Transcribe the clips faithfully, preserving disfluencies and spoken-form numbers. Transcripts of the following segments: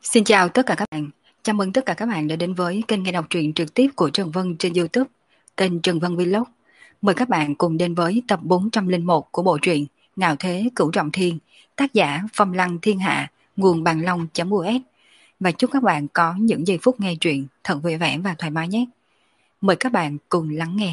Xin chào tất cả các bạn. Chào mừng tất cả các bạn đã đến với kênh nghe đọc truyện trực tiếp của Trần Vân trên YouTube, kênh Trần Vân Vlog. Mời các bạn cùng đến với tập bốn trăm lẻ một của bộ truyện Ngạo Thế Cửu Trọng Thiên, tác giả Phong Lăng Thiên Hạ, nguồn bằng long.us. Và chúc các bạn có những giây phút nghe truyện thật vui vẻ và thoải mái nhé. Mời các bạn cùng lắng nghe.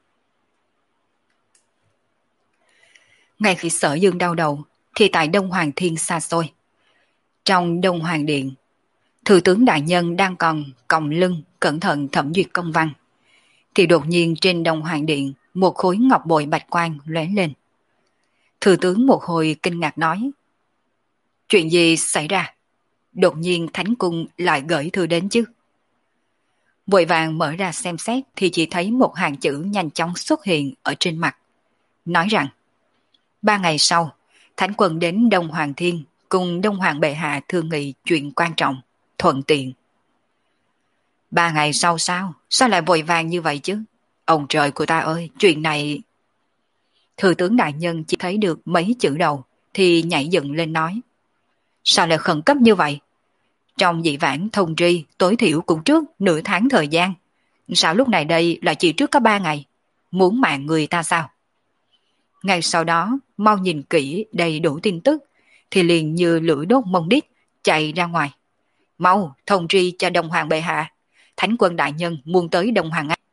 Ngay khi Sở Dương đau đầu, thì tại Đông Hoàng Thiên xa xôi, trong Đông Hoàng Điện, Thừa tướng đại nhân đang còn còng lưng cẩn thận thẩm duyệt công văn, thì đột nhiên trên Đông Hoàng Điện một khối ngọc bội bạch quang lóe lên. Thừa tướng một hồi kinh ngạc nói: chuyện gì xảy ra? Đột nhiên Thánh Cung lại gửi thư đến chứ? Vội vàng mở ra xem xét thì chỉ thấy một hàng chữ nhanh chóng xuất hiện ở trên mặt, nói rằng: ba ngày sau, Thánh Quân đến Đông Hoàng Thiên cùng Đông Hoàng bệ hạ thương nghị chuyện quan trọng, thuận tiện. Ba ngày sau sao? Sao lại vội vàng như vậy chứ? Ông trời của ta ơi, chuyện này... Thừa tướng đại nhân chỉ thấy được mấy chữ đầu thì nhảy dựng lên nói: sao lại khẩn cấp như vậy? Trong dị vãng thông tri tối thiểu cũng trước nửa tháng thời gian. Sao lúc này đây lại chỉ trước có ba ngày? Muốn mạng người ta sao? Ngay sau đó, mau nhìn kỹ đầy đủ tin tức thì liền như lửa đốt mông đít chạy ra ngoài. Mau thông tri cho Đông Hoàng bệ hạ, Thánh Quân đại nhân muốn tới Đông Hoàng Anh.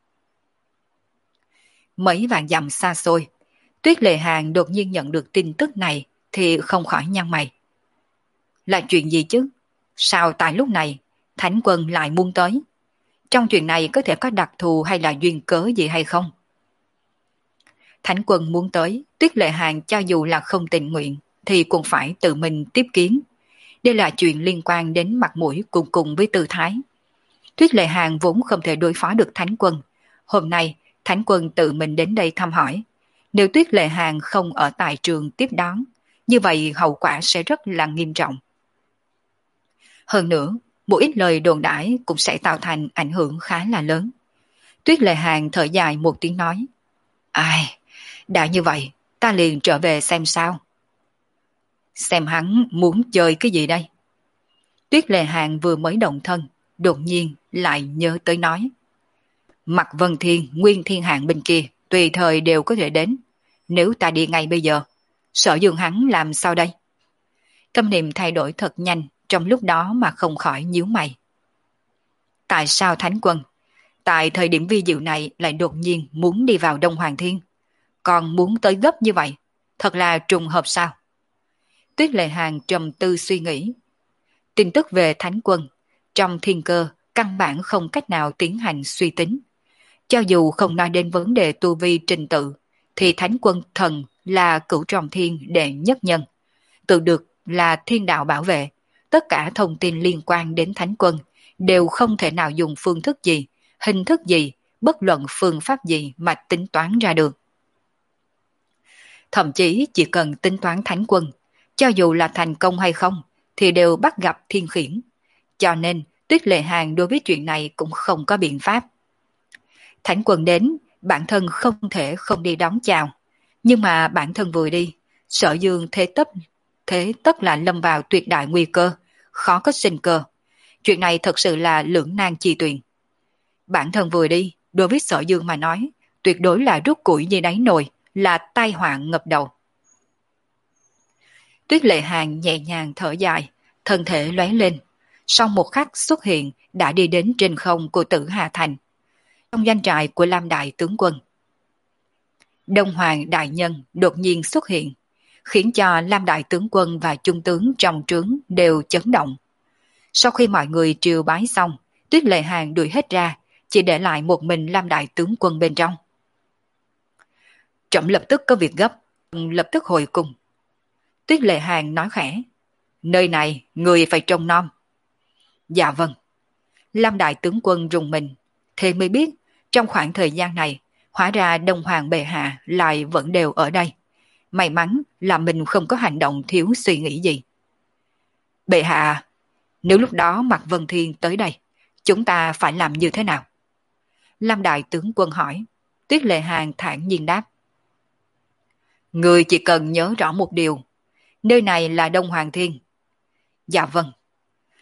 Mấy vạn dặm xa xôi, Tuyết Lệ Hàng đột nhiên nhận được tin tức này thì không khỏi nhăn mày. Là chuyện gì chứ? Sao tại lúc này Thánh Quân lại muốn tới? Trong chuyện này có thể có đặc thù hay là duyên cớ gì hay không? Thánh Quân muốn tới, Tuyết Lệ Hàng cho dù là không tình nguyện thì cũng phải tự mình tiếp kiến. Đây là chuyện liên quan đến mặt mũi cùng cùng với tư thái. Tuyết Lệ Hàng vốn không thể đối phó được Thánh Quân. Hôm nay, Thánh Quân tự mình đến đây thăm hỏi. Nếu Tuyết Lệ Hàng không ở tại trường tiếp đón, như vậy hậu quả sẽ rất là nghiêm trọng. Hơn nữa, một ít lời đồn đãi cũng sẽ tạo thành ảnh hưởng khá là lớn. Tuyết Lệ Hàng thở dài một tiếng nói: ai, đã như vậy, ta liền trở về xem sao. Xem hắn muốn chơi cái gì đây? Tuyết Lệ Hàng vừa mới động thân, đột nhiên lại nhớ tới nói: Mặt Vân Thiên, Nguyên Thiên Hạng bên kia, tùy thời đều có thể đến. Nếu ta đi ngay bây giờ, Sở Dương hắn làm sao đây? Tâm niệm thay đổi thật nhanh, trong lúc đó mà không khỏi nhíu mày. Tại sao Thánh Quân, tại thời điểm vi diệu này lại đột nhiên muốn đi vào Đông Hoàng Thiên? Còn muốn tới gấp như vậy, thật là trùng hợp sao? Tuyết Lệ Hàng trầm tư suy nghĩ. Tin tức về Thánh Quân, trong thiên cơ, căn bản không cách nào tiến hành suy tính. Cho dù không nói đến vấn đề tu vi trình tự, thì Thánh Quân thần là Cửu Trọng Thiên đệ nhất nhân, tự được là thiên đạo bảo vệ. Tất cả thông tin liên quan đến Thánh Quân đều không thể nào dùng phương thức gì, hình thức gì, bất luận phương pháp gì mà tính toán ra được. Thậm chí chỉ cần tính toán Thánh Quân, cho dù là thành công hay không, thì đều bắt gặp thiên khiển. Cho nên Tuyết Lệ Hàng đối với chuyện này cũng không có biện pháp. Thánh Quân đến, bản thân không thể không đi đón chào. Nhưng mà bản thân vừa đi, Sở Dương thế tất, thế tất là lâm vào tuyệt đại nguy cơ, khó có sinh cơ. Chuyện này thật sự là lưỡng nan chi tuyền. Bản thân vừa đi, đối với Sở Dương mà nói, tuyệt đối là rút củi dưới đáy nồi, là tai họa ngập đầu. Tuyết Lệ Hàng nhẹ nhàng thở dài, thân thể lóe lên. Sau một khắc xuất hiện đã đi đến trên không của Tử Hà Thành, trong doanh trại của Lam Đại tướng quân. Đông Hoàng đại nhân đột nhiên xuất hiện, khiến cho Lam Đại tướng quân và trung tướng trong trướng đều chấn động. Sau khi mọi người triều bái xong, Tuyết Lệ Hàng đuổi hết ra, chỉ để lại một mình Lam Đại tướng quân bên trong. Trẫm lập tức có việc gấp, lập tức hồi cung. Tuyết Lệ Hàng nói khẽ: nơi này người phải trông nom. Dạ vâng. Lam Đại tướng quân rùng mình, thế mới biết trong khoảng thời gian này, hóa ra Đông Hoàng bệ hạ lại vẫn đều ở đây. May mắn là mình không có hành động thiếu suy nghĩ gì. Bệ hạ, nếu lúc đó Mạc Vân Thiên tới đây, chúng ta phải làm như thế nào? Lam Đại tướng quân hỏi. Tuyết Lệ Hàng thản nhiên đáp: người chỉ cần nhớ rõ một điều, nơi này là Đông Hoàng Thiên. Dạ vâng.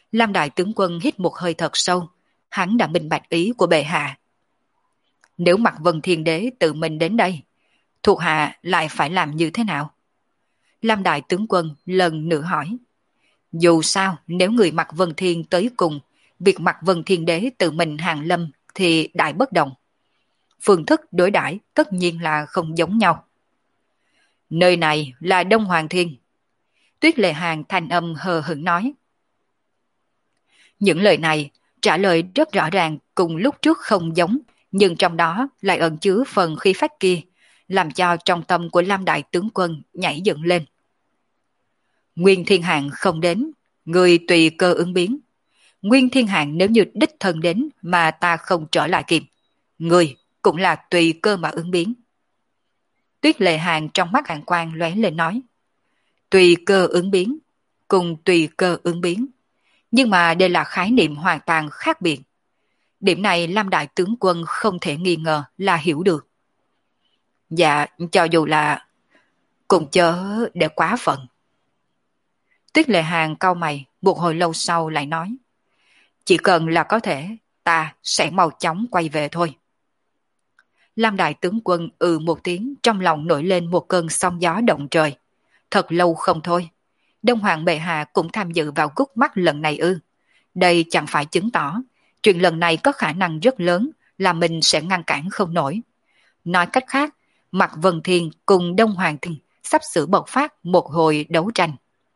Lam đại tướng quân hít một hơi thật sâu, hắn đã minh bạch ý của bệ hạ. Nếu Mạc Vân Thiên Đế tự mình đến đây, thuộc hạ lại phải làm như thế nào? Lam đại tướng quân lần nữa hỏi. Dù sao, nếu người Mạc Vân Thiên tới cùng, việc Mạc Vân Thiên Đế tự mình hàng lâm thì đại bất đồng. Phương thức đối đãi tất nhiên là không giống nhau. Nơi này là Đông Hoàng Thiên. Tuyết Lệ Hàn thanh âm hờ hững nói. Những lời này trả lời rất rõ ràng, cùng lúc trước không giống, nhưng trong đó lại ẩn chứa phần khí phách kia, làm cho trong tâm của Lam đại tướng quân nhảy dựng lên. Nguyên Thiên Hạng không đến, người tùy cơ ứng biến. Nguyên Thiên Hạng nếu như đích thân đến mà ta không trở lại kịp, người cũng là tùy cơ mà ứng biến. Tuyết Lệ Hàn trong mắt hàn quang lóe lên nói. Tùy cơ ứng biến, cùng tùy cơ ứng biến. Nhưng mà đây là khái niệm hoàn toàn khác biệt. Điểm này Lam đại tướng quân không thể nghi ngờ là hiểu được. Dạ, cho dù là cùng chớ để quá phận. Tuyết Lệ Hàn cau mày, một hồi lâu sau lại nói. Chỉ cần là có thể, ta sẽ mau chóng quay về thôi. Lam đại tướng quân ừ một tiếng, trong lòng nổi lên một cơn sóng gió động trời. Thật lâu không thôi. Đông Hoàng bệ hạ cũng tham dự vào gút mắt lần này ư. Đây chẳng phải chứng tỏ, chuyện lần này có khả năng rất lớn là mình sẽ ngăn cản không nổi. Nói cách khác, Mạc Vân Thiên cùng Đông Hoàng Thiên sắp sửa bộc phát một hồi đấu tranh.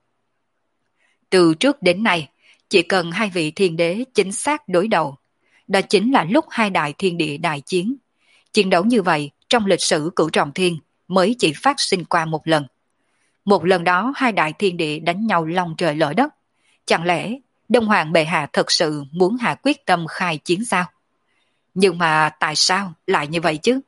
Từ trước đến nay, chỉ cần hai vị thiên đế chính xác đối đầu, đó chính là lúc hai đại thiên địa đại chiến. Chiến đấu như vậy trong lịch sử Cửu Trọng Thiên mới chỉ phát sinh qua một lần. Một lần đó hai đại thiên địa đánh nhau long trời lở đất. Chẳng lẽ Đông Hoàng bệ hạ thật sự muốn hạ quyết tâm khai chiến sao? Nhưng mà tại sao lại như vậy chứ?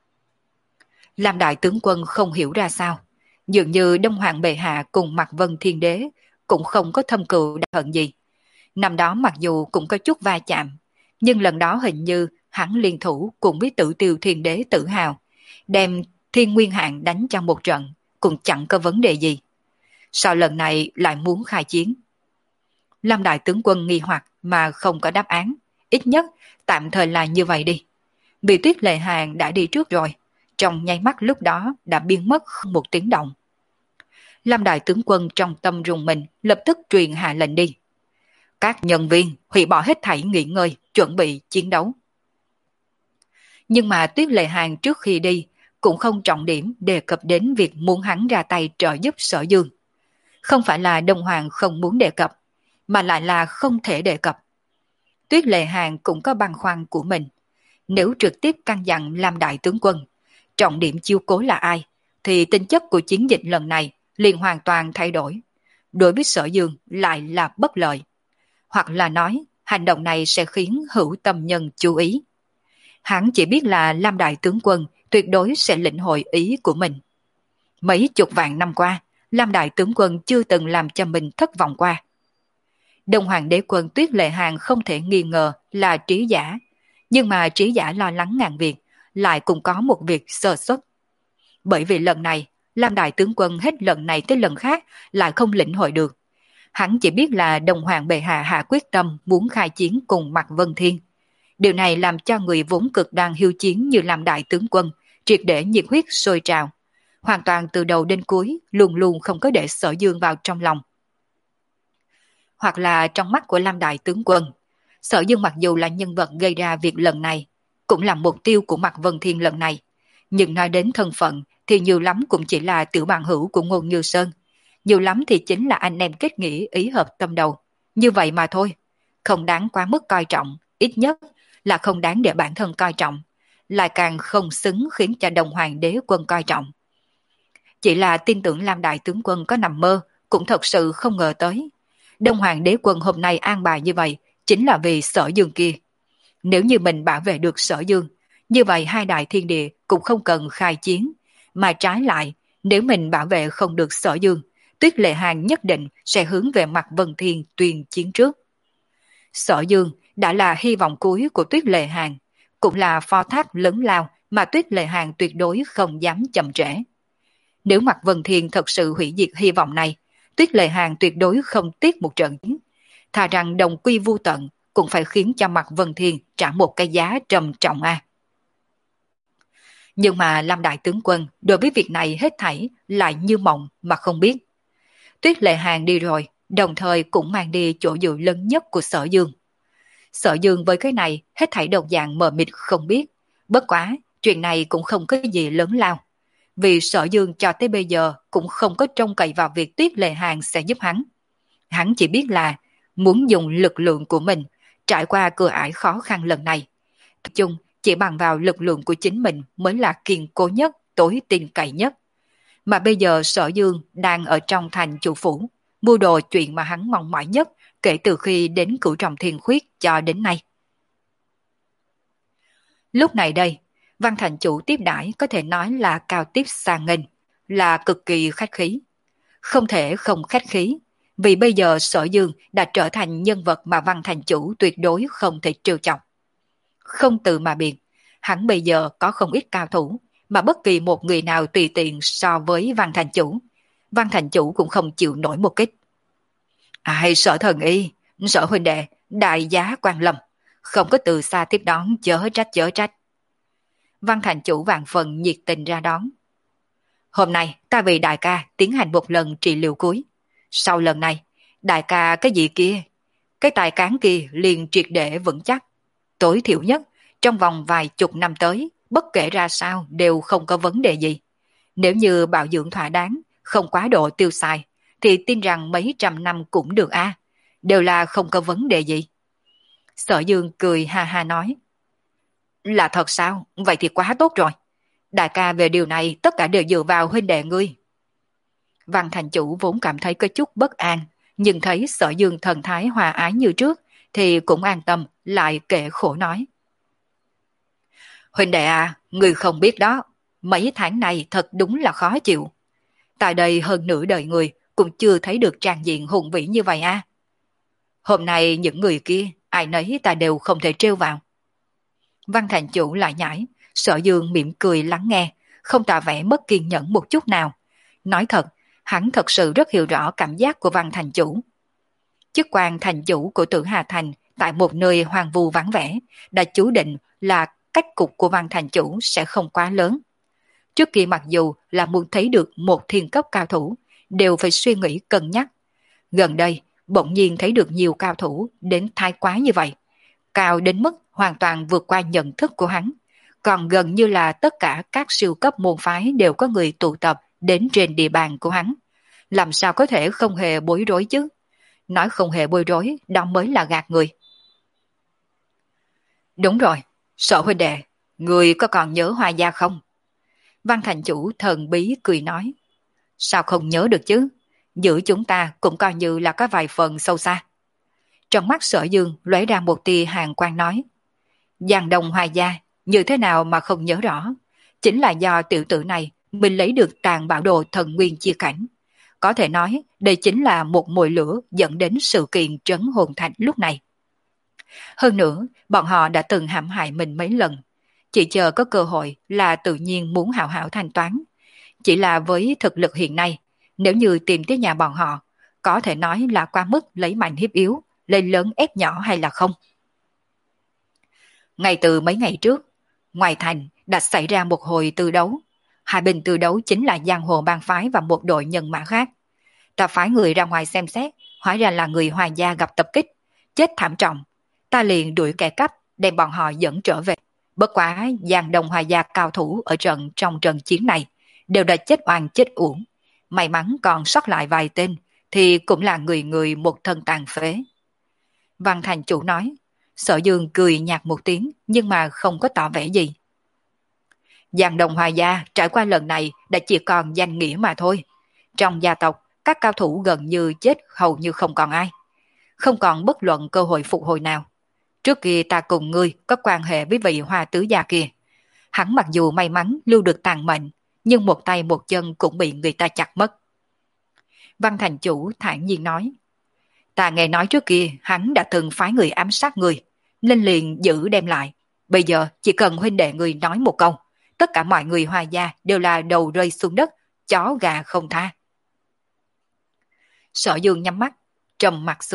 Lam đại tướng quân không hiểu ra sao. Dường như Đông Hoàng bệ hạ cùng Mạc Vân Thiên Đế cũng không có thâm cừu đại hận gì. Năm đó mặc dù cũng có chút va chạm, nhưng lần đó hình như hắn liên thủ cùng với Tử Tiêu Thiên Đế tự hào, đem Thiên Nguyên Hạng đánh cho một trận, cũng chẳng có vấn đề gì. Sao lần này lại muốn khai chiến? Lam đại tướng quân nghi hoặc mà không có đáp án, ít nhất tạm thời là như vậy đi. Bị Tuyết Lệ Hàn đã đi trước rồi, trong nháy mắt lúc đó đã biến mất không một tiếng động. Lam đại tướng quân trong tâm rùng mình lập tức truyền hạ lệnh đi. Các nhân viên hủy bỏ hết thảy nghỉ ngơi, chuẩn bị chiến đấu. Nhưng mà Tuyết Lệ Hàn trước khi đi cũng không trọng điểm đề cập đến việc muốn hắn ra tay trợ giúp Sở Dương. Không phải là Đông Hoàng không muốn đề cập, mà lại là không thể đề cập. Tuyết Lệ Hàn cũng có băn khoăn của mình. Nếu trực tiếp căn dặn Lam đại tướng quân, trọng điểm chiêu cố là ai, thì tính chất của chiến dịch lần này liền hoàn toàn thay đổi. Đối với Sở Dương lại là bất lợi. Hoặc là nói, hành động này sẽ khiến hữu tâm nhân chú ý. Hắn chỉ biết là Lam đại tướng quân tuyệt đối sẽ lĩnh hội ý của mình. Mấy chục vạn năm qua, Lam đại tướng quân chưa từng làm cho mình thất vọng qua. Đông Hoàng đế quân Tuyết Lệ Hàn không thể nghi ngờ là trí giả, nhưng mà trí giả lo lắng ngàn việc, lại cũng có một việc sơ suất. Bởi vì lần này, Lam đại tướng quân hết lần này tới lần khác lại không lĩnh hội được. Hắn chỉ biết là Đông Hoàng bệ hạ hạ quyết tâm muốn khai chiến cùng Mạc Vân Thiên. Điều này làm cho người vốn cực đang hiếu chiến như Lam đại tướng quân triệt để nhiệt huyết sôi trào. Hoàn toàn từ đầu đến cuối luôn luôn không có để Sở Dương vào trong lòng. Hoặc là trong mắt của Lam đại tướng quân, Sở Dương mặc dù là nhân vật gây ra việc lần này, cũng là mục tiêu của Mạc Vân Thiên lần này, nhưng nói đến thân phận thì nhiều lắm cũng chỉ là tiểu bằng hữu của Ngôn Như Sơn, nhiều lắm thì chính là anh em kết nghĩa ý hợp tâm đầu, như vậy mà thôi, không đáng quá mức coi trọng, ít nhất là không đáng để bản thân coi trọng, lại càng không xứng khiến cho Đông Hoàng đế quân coi trọng. Chỉ là tin tưởng Lam đại tướng quân có nằm mơ, cũng thật sự không ngờ tới. Đông Hoàng đế quân hôm nay an bài như vậy, chính là vì Sở Dương kia. Nếu như mình bảo vệ được Sở Dương, như vậy hai đại thiên địa cũng không cần khai chiến, mà trái lại, nếu mình bảo vệ không được Sở Dương, Tuyết Lệ Hàn nhất định sẽ hướng về Mạc Vân Thiên tuyên chiến trước. Sở Dương đã là hy vọng cuối của Tuyết Lệ Hàn, cũng là phó thác lớn lao mà Tuyết Lệ Hàn tuyệt đối không dám chậm trễ. Nếu Mạc Vân Thiên thật sự hủy diệt hy vọng này, Tuyết Lệ Hàn tuyệt đối không tiếc một trận chiến. thà rằng đồng quy vu tận cũng phải khiến cho mặt Vân Thiên trả một cái giá trầm trọng a. Nhưng mà Lâm đại tướng quân đối với việc này hết thảy lại như mộng mà không biết. Tuyết Lệ Hàng đi rồi, đồng thời cũng mang đi chỗ dựa lớn nhất của Sở Dương. Sở Dương với cái này hết thảy đồng dạng mờ mịt không biết, bất quá chuyện này cũng không có gì lớn lao. Vì Sở Dương cho tới bây giờ cũng không có trông cậy vào việc Tuyết Lệ Hàng sẽ giúp hắn. Hắn chỉ biết là muốn dùng lực lượng của mình trải qua cửa ải khó khăn lần này. Nói chung, chỉ bằng vào lực lượng của chính mình mới là kiên cố nhất, tối tin cậy nhất. Mà bây giờ Sở Dương đang ở trong thành chủ phủ, mua đồ chuyện mà hắn mong mỏi nhất kể từ khi đến Cửu Trọng Thiên Khuyết cho đến nay. Lúc này đây, Văn thành chủ tiếp đãi có thể nói là cao tiếp sang nghênh, là cực kỳ khách khí. Không thể không khách khí, vì bây giờ Sở Dương đã trở thành nhân vật mà Văn thành chủ tuyệt đối không thể trêu chọc. Không từ mà biện, hắn bây giờ có không ít cao thủ, mà bất kỳ một người nào tùy tiện so với Văn thành chủ, Văn thành chủ cũng không chịu nổi một kích. Ai Sở thần y, Sở huynh đệ, đại giá quan lâm, không có từ xa tiếp đón chớ trách chớ trách. Văn thành chủ vạn phần nhiệt tình ra đón. Hôm nay ta vì đại ca tiến hành một lần trị liệu cuối. Sau lần này, đại ca cái gì kia, cái tài cán kia liền triệt để vững chắc. Tối thiểu nhất, trong vòng vài chục năm tới, bất kể ra sao đều không có vấn đề gì. Nếu như bảo dưỡng thỏa đáng, không quá độ tiêu xài, thì tin rằng mấy trăm năm cũng được a, đều là không có vấn đề gì. Sở Dương cười ha ha nói. Là thật sao? Vậy thì quá tốt rồi. Đại ca về điều này tất cả đều dựa vào huynh đệ ngươi. Văn thành chủ vốn cảm thấy có chút bất an, nhưng thấy Sở Dương thần thái hòa ái như trước, thì cũng an tâm, lại kể khổ nói. Huynh đệ à, ngươi không biết đó, mấy tháng này thật đúng là khó chịu. Tại đây hơn nửa đời người cũng chưa thấy được trang diện hùng vĩ như vậy à. Hôm nay những người kia, ai nấy ta đều không thể trêu vào. Văn thành chủ lại nhảy, Sở Dương mỉm cười lắng nghe, không tỏ vẻ mất kiên nhẫn một chút nào. Nói thật, hắn thật sự rất hiểu rõ cảm giác của Văn thành chủ. Chức quan thành chủ của Tử Hà Thành tại một nơi hoang vu vắng vẻ đã chú định là cách cục của Văn thành chủ sẽ không quá lớn. Trước kia mặc dù là muốn thấy được một thiên cấp cao thủ, đều phải suy nghĩ cân nhắc. Gần đây, bỗng nhiên thấy được nhiều cao thủ đến thái quá như vậy. Cao đến mức hoàn toàn vượt qua nhận thức của hắn. Còn gần như là tất cả các siêu cấp môn phái đều có người tụ tập đến trên địa bàn của hắn. Làm sao có thể không hề bối rối chứ? Nói không hề bối rối, đó mới là gạt người. Đúng rồi, Sở huynh đệ, người có còn nhớ Hoa Gia không? Văn thành chủ thần bí cười nói. Sao không nhớ được chứ? Giữa chúng ta cũng coi như là có vài phần sâu xa. Trong mắt Sở Dương lóe ra một tia hàn quang nói. Giang Đông Hoa Gia, như thế nào mà không nhớ rõ? Chính là do tiểu tử này mình lấy được tàn bảo đồ thần nguyên chia cảnh. Có thể nói đây chính là một mồi lửa dẫn đến sự kiện trấn hồn thạch lúc này. Hơn nữa, bọn họ đã từng hãm hại mình mấy lần. Chỉ chờ có cơ hội là tự nhiên muốn hảo hảo thanh toán. Chỉ là với thực lực hiện nay, nếu như tìm tới nhà bọn họ, có thể nói là qua mức lấy mạnh hiếp yếu, lên lớn ép nhỏ hay là không. Ngay từ mấy ngày trước, ngoài thành đã xảy ra một hồi tư đấu. Hai bên tư đấu chính là giang hồ bang phái và một đội nhân mã khác. Ta phái người ra ngoài xem xét, hóa ra là người Hoa Gia gặp tập kích, chết thảm trọng. Ta liền đuổi kẻ cắp, đem bọn họ dẫn trở về. Bất quá Giang Đông Hoa Gia cao thủ ở trận trong trận chiến này đều đã chết oan chết uổng. May mắn còn sót lại vài tên thì cũng là người người một thân tàn phế. Văn thành chủ nói. Sở Dương cười nhạt một tiếng nhưng mà không có tỏ vẻ gì. Giang Đông Hoa Gia trải qua lần này đã chỉ còn danh nghĩa mà thôi. Trong gia tộc, các cao thủ gần như chết hầu như không còn ai. Không còn bất luận cơ hội phục hồi nào. Trước kia ta cùng ngươi có quan hệ với vị Hoa tứ gia kia. Hắn mặc dù may mắn lưu được tàn mệnh, nhưng một tay một chân cũng bị người ta chặt mất. Văn thành chủ thản nhiên nói. Ta nghe nói trước kia hắn đã từng phái người ám sát người, nên liền giữ đem lại. Bây giờ chỉ cần huynh đệ người nói một câu, tất cả mọi người Hoa Gia đều là đầu rơi xuống đất, chó gà không tha. Sở Dương nhắm mắt, trầm mặt xuống,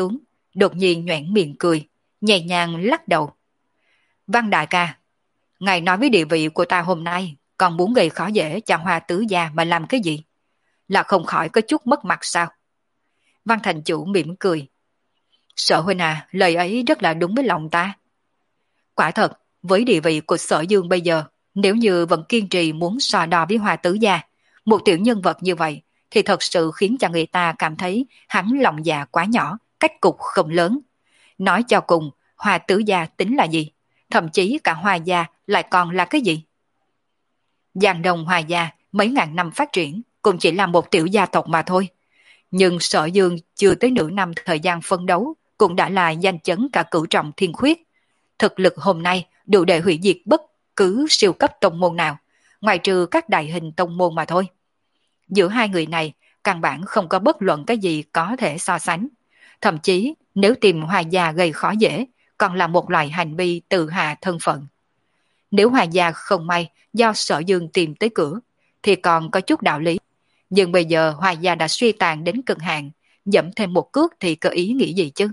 đột nhiên nhoẻn miệng cười, nhẹ nhàng lắc đầu. Văn đại ca, ngài nói với địa vị của ta hôm nay, còn muốn gây khó dễ cho Hoa tứ gia mà làm cái gì? Là không khỏi có chút mất mặt sao? Văn thành chủ mỉm cười. Sở huynh à, lời ấy rất là đúng với lòng ta. Quả thật, với địa vị của Sở Dương bây giờ, nếu như vẫn kiên trì muốn so đo với Hoa tứ gia, một tiểu nhân vật như vậy, thì thật sự khiến cho người ta cảm thấy hắn lòng dạ quá nhỏ, cách cục không lớn. Nói cho cùng, Hoa tứ gia tính là gì? Thậm chí cả Hoa gia lại còn là cái gì? Giang Đông Hoa gia mấy ngàn năm phát triển cũng chỉ là một tiểu gia tộc mà thôi. Nhưng Sở Dương chưa tới nửa năm thời gian phân đấu cũng đã là danh chấn cả cửu trọng thiên khuyết. Thực lực hôm nay đủ để hủy diệt bất cứ siêu cấp tông môn nào, ngoài trừ các đại hình tông môn mà thôi. Giữa hai người này, căn bản không có bất luận cái gì có thể so sánh. Thậm chí, nếu tìm Hoa gia gây khó dễ, còn là một loại hành vi tự hạ thân phận. Nếu Hoa gia không may do Sở Dương tìm tới cửa, thì còn có chút đạo lý. Nhưng bây giờ Hoa gia đã suy tàn đến cực hạn, dẫm thêm một cước thì có ý nghĩ gì chứ?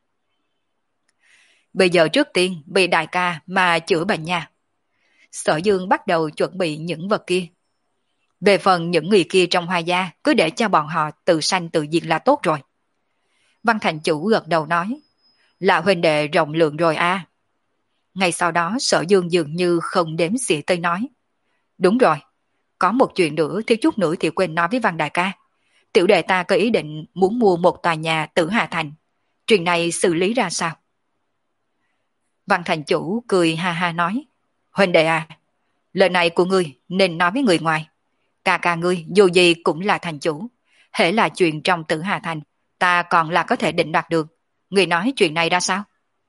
Bây giờ trước tiên bị đại ca mà chữa bệnh nha. Sở Dương bắt đầu chuẩn bị những vật kia. Về phần những người kia trong Hoa gia, cứ để cho bọn họ tự sanh tự diệt là tốt rồi. Văn thành chủ gật đầu nói, là huynh đệ rộng lượng rồi à. Ngay sau đó Sở Dương dường như không đếm xỉa tới nói, đúng rồi, có một chuyện nữa thiếu chút nữa thì quên nói với Văn đại ca. Tiểu đệ ta có ý định muốn mua một tòa nhà Tử Hà Thành. Chuyện này xử lý ra sao? Văn thành chủ cười ha ha nói, huynh đệ à, lời này của ngươi nên nói với người ngoài. Ca ca ngươi dù gì cũng là thành chủ. Hễ là chuyện trong Tử Hà Thành, ta còn là có thể định đoạt được. Ngươi nói chuyện này ra sao?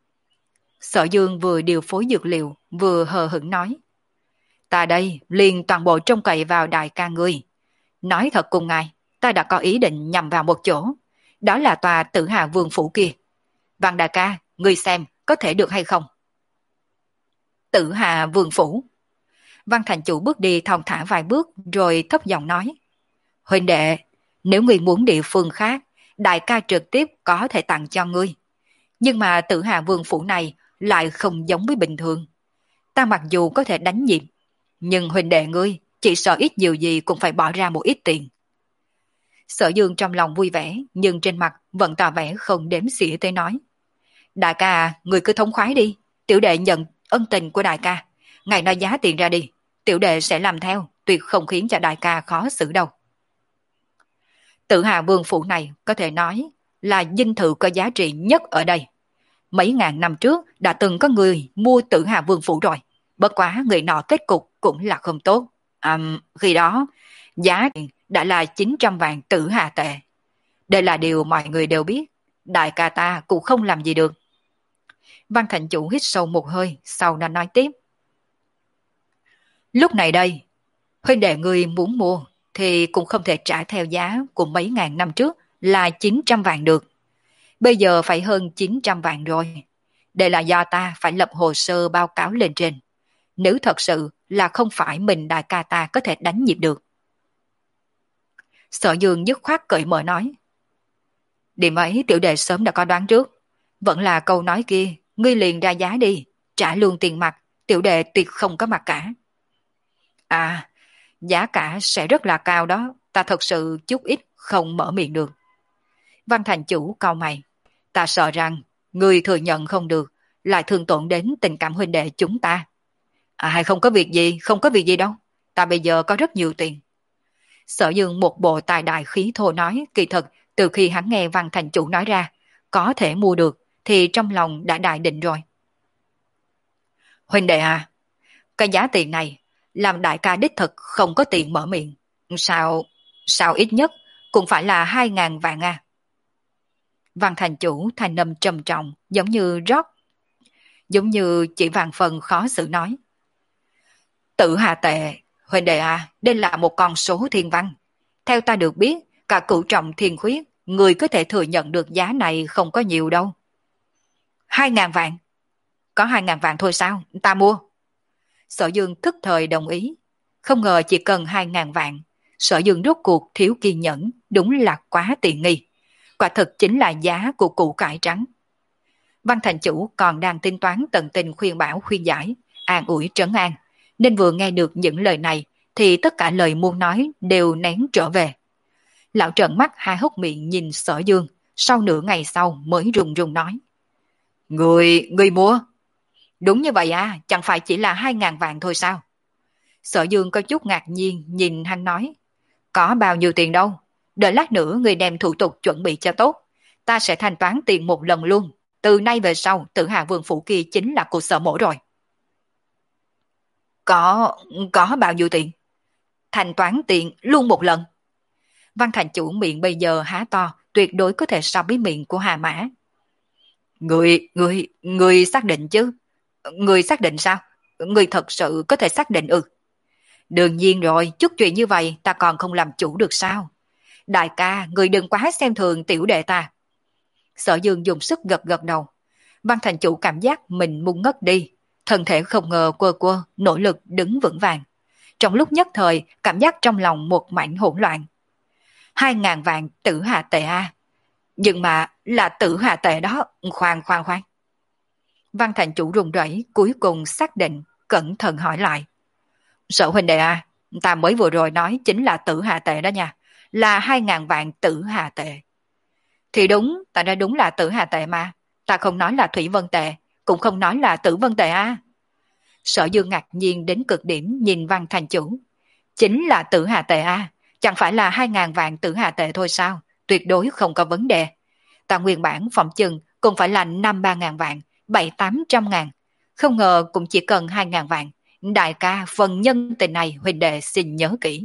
Sở Dương vừa điều phối dược liệu, vừa hờ hững nói, ta đây liền toàn bộ trông cậy vào đại ca ngươi. Nói thật cùng ngài, ta đã có ý định nhằm vào một chỗ. Đó là tòa Tử Hà Vương Phủ kia. Văn đại ca, ngươi xem có thể được hay không? Tử Hà Vương Phủ. Văn thành chủ bước đi thong thả vài bước rồi thấp giọng nói, huynh đệ, nếu ngươi muốn địa phương khác, đại ca trực tiếp có thể tặng cho ngươi. Nhưng mà Tử Hà Vương Phủ này lại không giống với bình thường. Ta mặc dù có thể đánh nhịp, nhưng huynh đệ ngươi chỉ sợ ít nhiều gì cũng phải bỏ ra một ít tiền. Sở Dương trong lòng vui vẻ, nhưng trên mặt vẫn tỏ vẻ không đếm xỉa tới nói, đại ca, người cứ thống khoái đi, tiểu đệ nhận ân tình của đại ca. Ngài nói giá tiền ra đi, tiểu đệ sẽ làm theo, tuyệt không khiến cho đại ca khó xử đâu. Tử Hà Vương Phủ này có thể nói là dinh thự có giá trị nhất ở đây. Mấy ngàn năm trước đã từng có người mua Tử Hà Vương Phủ rồi, bất quá người nọ kết cục cũng là không tốt. À, khi đó giá tiền đã là chín trăm vạn Tử Hà tệ. Đây là điều mọi người đều biết, đại ca ta cũng không làm gì được. Văn thành chủ hít sâu một hơi, sau đó nói tiếp, lúc này đây, huynh đệ người muốn mua thì cũng không thể trả theo giá của mấy ngàn năm trước là chín trăm vạn được. Bây giờ phải hơn chín trăm vạn rồi. Đây là do ta phải lập hồ sơ báo cáo lên trên. Nếu thật sự là không phải mình đại ca ta có thể đánh nhịp được. Sở Dương dứt khoát cởi mở nói, điểm ấy tiểu đệ sớm đã có đoán trước. Vẫn là câu nói kia, ngươi liền ra giá đi, trả luôn tiền mặt, tiểu đệ tuyệt không có mặt cả. À, giá cả sẽ rất là cao đó, ta thật sự chút ít không mở miệng được. Văn thành chủ cau mày, ta sợ rằng ngươi thừa nhận không được, lại thương tổn đến tình cảm huynh đệ chúng ta. À, hay không có việc gì, không có việc gì đâu, ta bây giờ có rất nhiều tiền. Sở Dương một bộ tài đại khí thô nói, kỳ thật từ khi hắn nghe Văn thành chủ nói ra có thể mua được thì trong lòng đã đại định rồi. Huynh đệ à, cái giá tiền này làm đại ca đích thực không có tiền mở miệng. Sao, sao ít nhất cũng phải là hai ngàn vạn à? Văn thành chủ thành âm trầm trọng, giống như rót, giống như chỉ vàng phần khó xử nói. Tử Hà tệ, huynh đệ à, đây là một con số thiên văn. Theo ta được biết, cả cửu trọng thiên khuyết, người có thể thừa nhận được giá này không có nhiều đâu. Hai ngàn vạn? Có hai ngàn vạn thôi sao? Ta mua. Sở Dương thức thời đồng ý. Không ngờ chỉ cần hai ngàn vạn. Sở Dương rốt cuộc thiếu kiên nhẫn, đúng là quá tiện nghi. Quả thực chính là giá của củ cải trắng. Văn thành chủ còn đang tính toán tận tình khuyên bảo khuyên giải, an ủi trấn an, nên vừa nghe được những lời này thì tất cả lời muốn nói đều nén trở về. Lão trợn mắt hai hốc miệng nhìn Sở Dương, sau nửa ngày sau mới run run nói. Người, người mua? Đúng như vậy à, chẳng phải chỉ là hai ngàn vàng thôi sao? Sở Dương có chút ngạc nhiên nhìn hắn nói. Có bao nhiêu tiền đâu, đợi lát nữa người đem thủ tục chuẩn bị cho tốt, ta sẽ thanh toán tiền một lần luôn. Từ nay về sau, Tử Hà Vương phủ kia chính là của Sở mổ rồi. Có, có bao nhiêu tiền? Thanh toán tiền luôn một lần. Văn thành chủ miệng bây giờ há to, tuyệt đối có thể so với miệng của Hà Mã. Người, người, người xác định chứ? Người xác định sao? Người thật sự có thể xác định ư? Đương nhiên rồi, chút chuyện như vậy ta còn không làm chủ được sao? Đại ca, người đừng quá xem thường tiểu đệ ta. Sở Dương dùng sức gật gật đầu. Văn thành chủ cảm giác mình muốn ngất đi, thân thể không ngờ quơ quơ, nỗ lực đứng vững vàng. Trong lúc nhất thời, cảm giác trong lòng một mảnh hỗn loạn. Hai ngàn vàng Tử Hà tệ a. Nhưng mà là Tử Hà tệ đó, khoan khoan khoan. Văn thành chủ run rẩy, cuối cùng xác định, cẩn thận hỏi lại. Sở huynh đệ a, ta mới vừa rồi nói chính là Tử Hà tệ đó nha, là hai ngàn vàng Tử Hà tệ. Thì đúng, ta nói đúng là Tử Hà tệ mà, ta không nói là Thủy Vân tệ, cũng không nói là Tử Vân tệ a. Sở Dương ngạc nhiên đến cực điểm nhìn Văn thành chủ. Chính là Tử Hà tệ a, chẳng phải là hai ngàn vàng Tử Hà tệ thôi sao, tuyệt đối không có vấn đề. Ta nguyên bản phòng chừng cũng phải là năm ba ngàn vàng, bảy tám trăm ngàn, không ngờ cũng chỉ cần hai ngàn vàng. Đại ca, phần nhân tình này huynh đệ xin nhớ kỹ.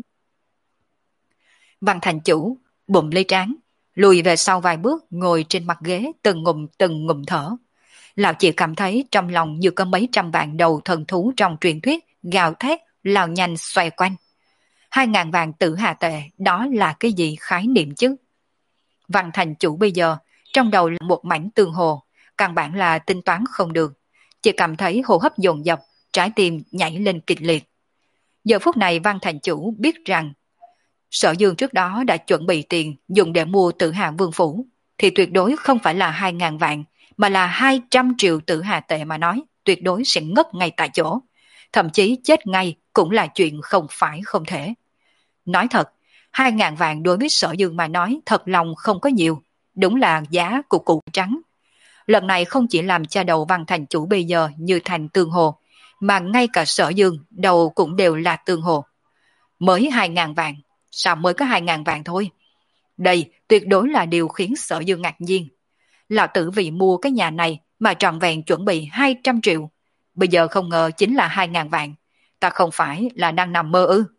Văn thành chủ bụng lấy trán, lùi về sau vài bước, ngồi trên mặt ghế từng ngụm từng ngụm thở. Lão chỉ cảm thấy trong lòng như có mấy trăm vạn đầu thần thú trong truyền thuyết gào thét lao nhanh xoay quanh. Hai ngàn vàng Tử Hà tệ, đó là cái gì khái niệm chứ? Văn thành chủ bây giờ trong đầu là một mảnh tương hồ, căn bản là tính toán không được, chỉ cảm thấy hô hấp dồn dập, trái tim nhảy lên kịch liệt. Giờ phút này Văn thành chủ biết rằng Sở Dương trước đó đã chuẩn bị tiền dùng để mua Tử Hà Vương phủ, thì tuyệt đối không phải là hai ngàn vạn, mà là hai trăm triệu Tử Hà tệ mà nói, tuyệt đối sẽ ngất ngay tại chỗ. Thậm chí chết ngay cũng là chuyện không phải không thể. Nói thật, hai ngàn vạn đối với Sở Dương mà nói thật lòng không có nhiều, đúng là giá của cụ trắng. Lần này không chỉ làm cho đầu Văn thành chủ bây giờ như thành tương hồ, mà ngay cả Sở Dương đầu cũng đều là tương hồ. Mới hai ngàn vạn, sao mới có hai ngàn vạn thôi? Đây tuyệt đối là điều khiến Sở Dương ngạc nhiên. Lão tử vì mua cái nhà này mà trọn vẹn chuẩn bị hai trăm triệu, bây giờ không ngờ chính là hai ngàn vạn, ta không phải là đang nằm mơ ư?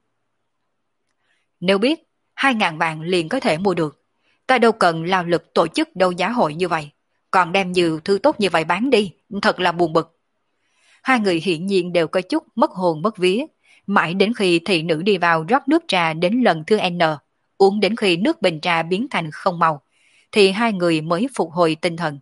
Nếu biết hai ngàn vạn liền có thể mua được, ta đâu cần lao lực tổ chức đấu giá hội như vậy, còn đem nhiều thứ tốt như vậy bán đi, thật là buồn bực. Hai người hiển nhiên đều có chút mất hồn mất vía, mãi đến khi thị nữ đi vào rót nước trà đến lần thứ N, uống đến khi nước bình trà biến thành không màu, thì hai người mới phục hồi tinh thần.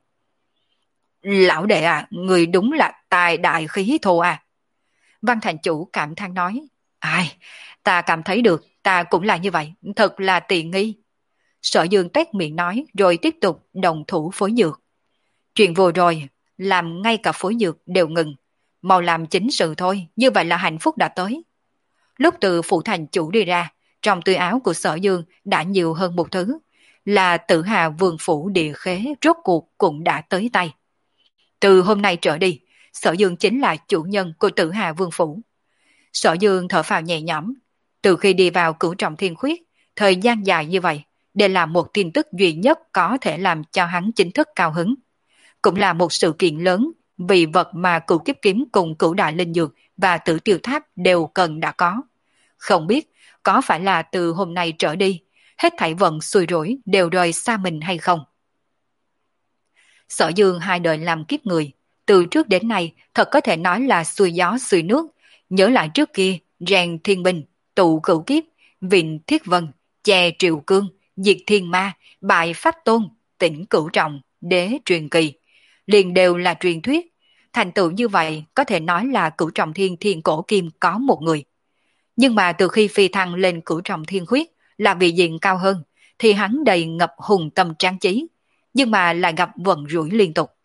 Lão đệ à, người đúng là tài đại khí thô à. Văn thành chủ cảm thán nói. Ai, ta cảm thấy được, ta cũng là như vậy, thật là tiện nghi. Sở Dương tét miệng nói rồi tiếp tục đồng thủ phối dược. Chuyện vừa rồi, làm ngay cả phối dược đều ngừng. Mau làm chính sự thôi, như vậy là hạnh phúc đã tới. Lúc từ phủ thành chủ đi ra, trong túi áo của Sở Dương đã nhiều hơn một thứ, là Tử Hà Vương phủ địa khế rốt cuộc cũng đã tới tay. Từ hôm nay trở đi, Sở Dương chính là chủ nhân của Tử Hà Vương phủ. Sở Dương thở phào nhẹ nhõm. Từ khi đi vào Cửu Trọng Thiên Khuyết, thời gian dài như vậy, để là một tin tức duy nhất có thể làm cho hắn chính thức cao hứng. Cũng là một sự kiện lớn, vì vật mà Cửu Kiếp Kiếm cùng Cửu Đại Linh Dược và Tử Tiêu Tháp đều cần đã có. Không biết có phải là từ hôm nay trở đi, hết thảy vận xui rủi đều rời xa mình hay không? Sở Dương hai đời làm kiếp người, từ trước đến nay thật có thể nói là xuôi gió xuôi nước. Nhớ lại trước kia, rèn thiên binh, tụ cửu kiếp, vịnh thiết vân, che triều cương, diệt thiên ma, bại phách tôn, tỉnh cửu trọng, đế truyền kỳ, liền đều là truyền thuyết. Thành tựu như vậy có thể nói là Cửu Trọng Thiên Thiên Cổ Kim có một người. Nhưng mà từ khi phi thăng lên Cửu Trọng Thiên Khuyết là vị diện cao hơn, thì hắn đầy ngập hùng tâm trang trí, nhưng mà lại gặp vận rủi liên tục.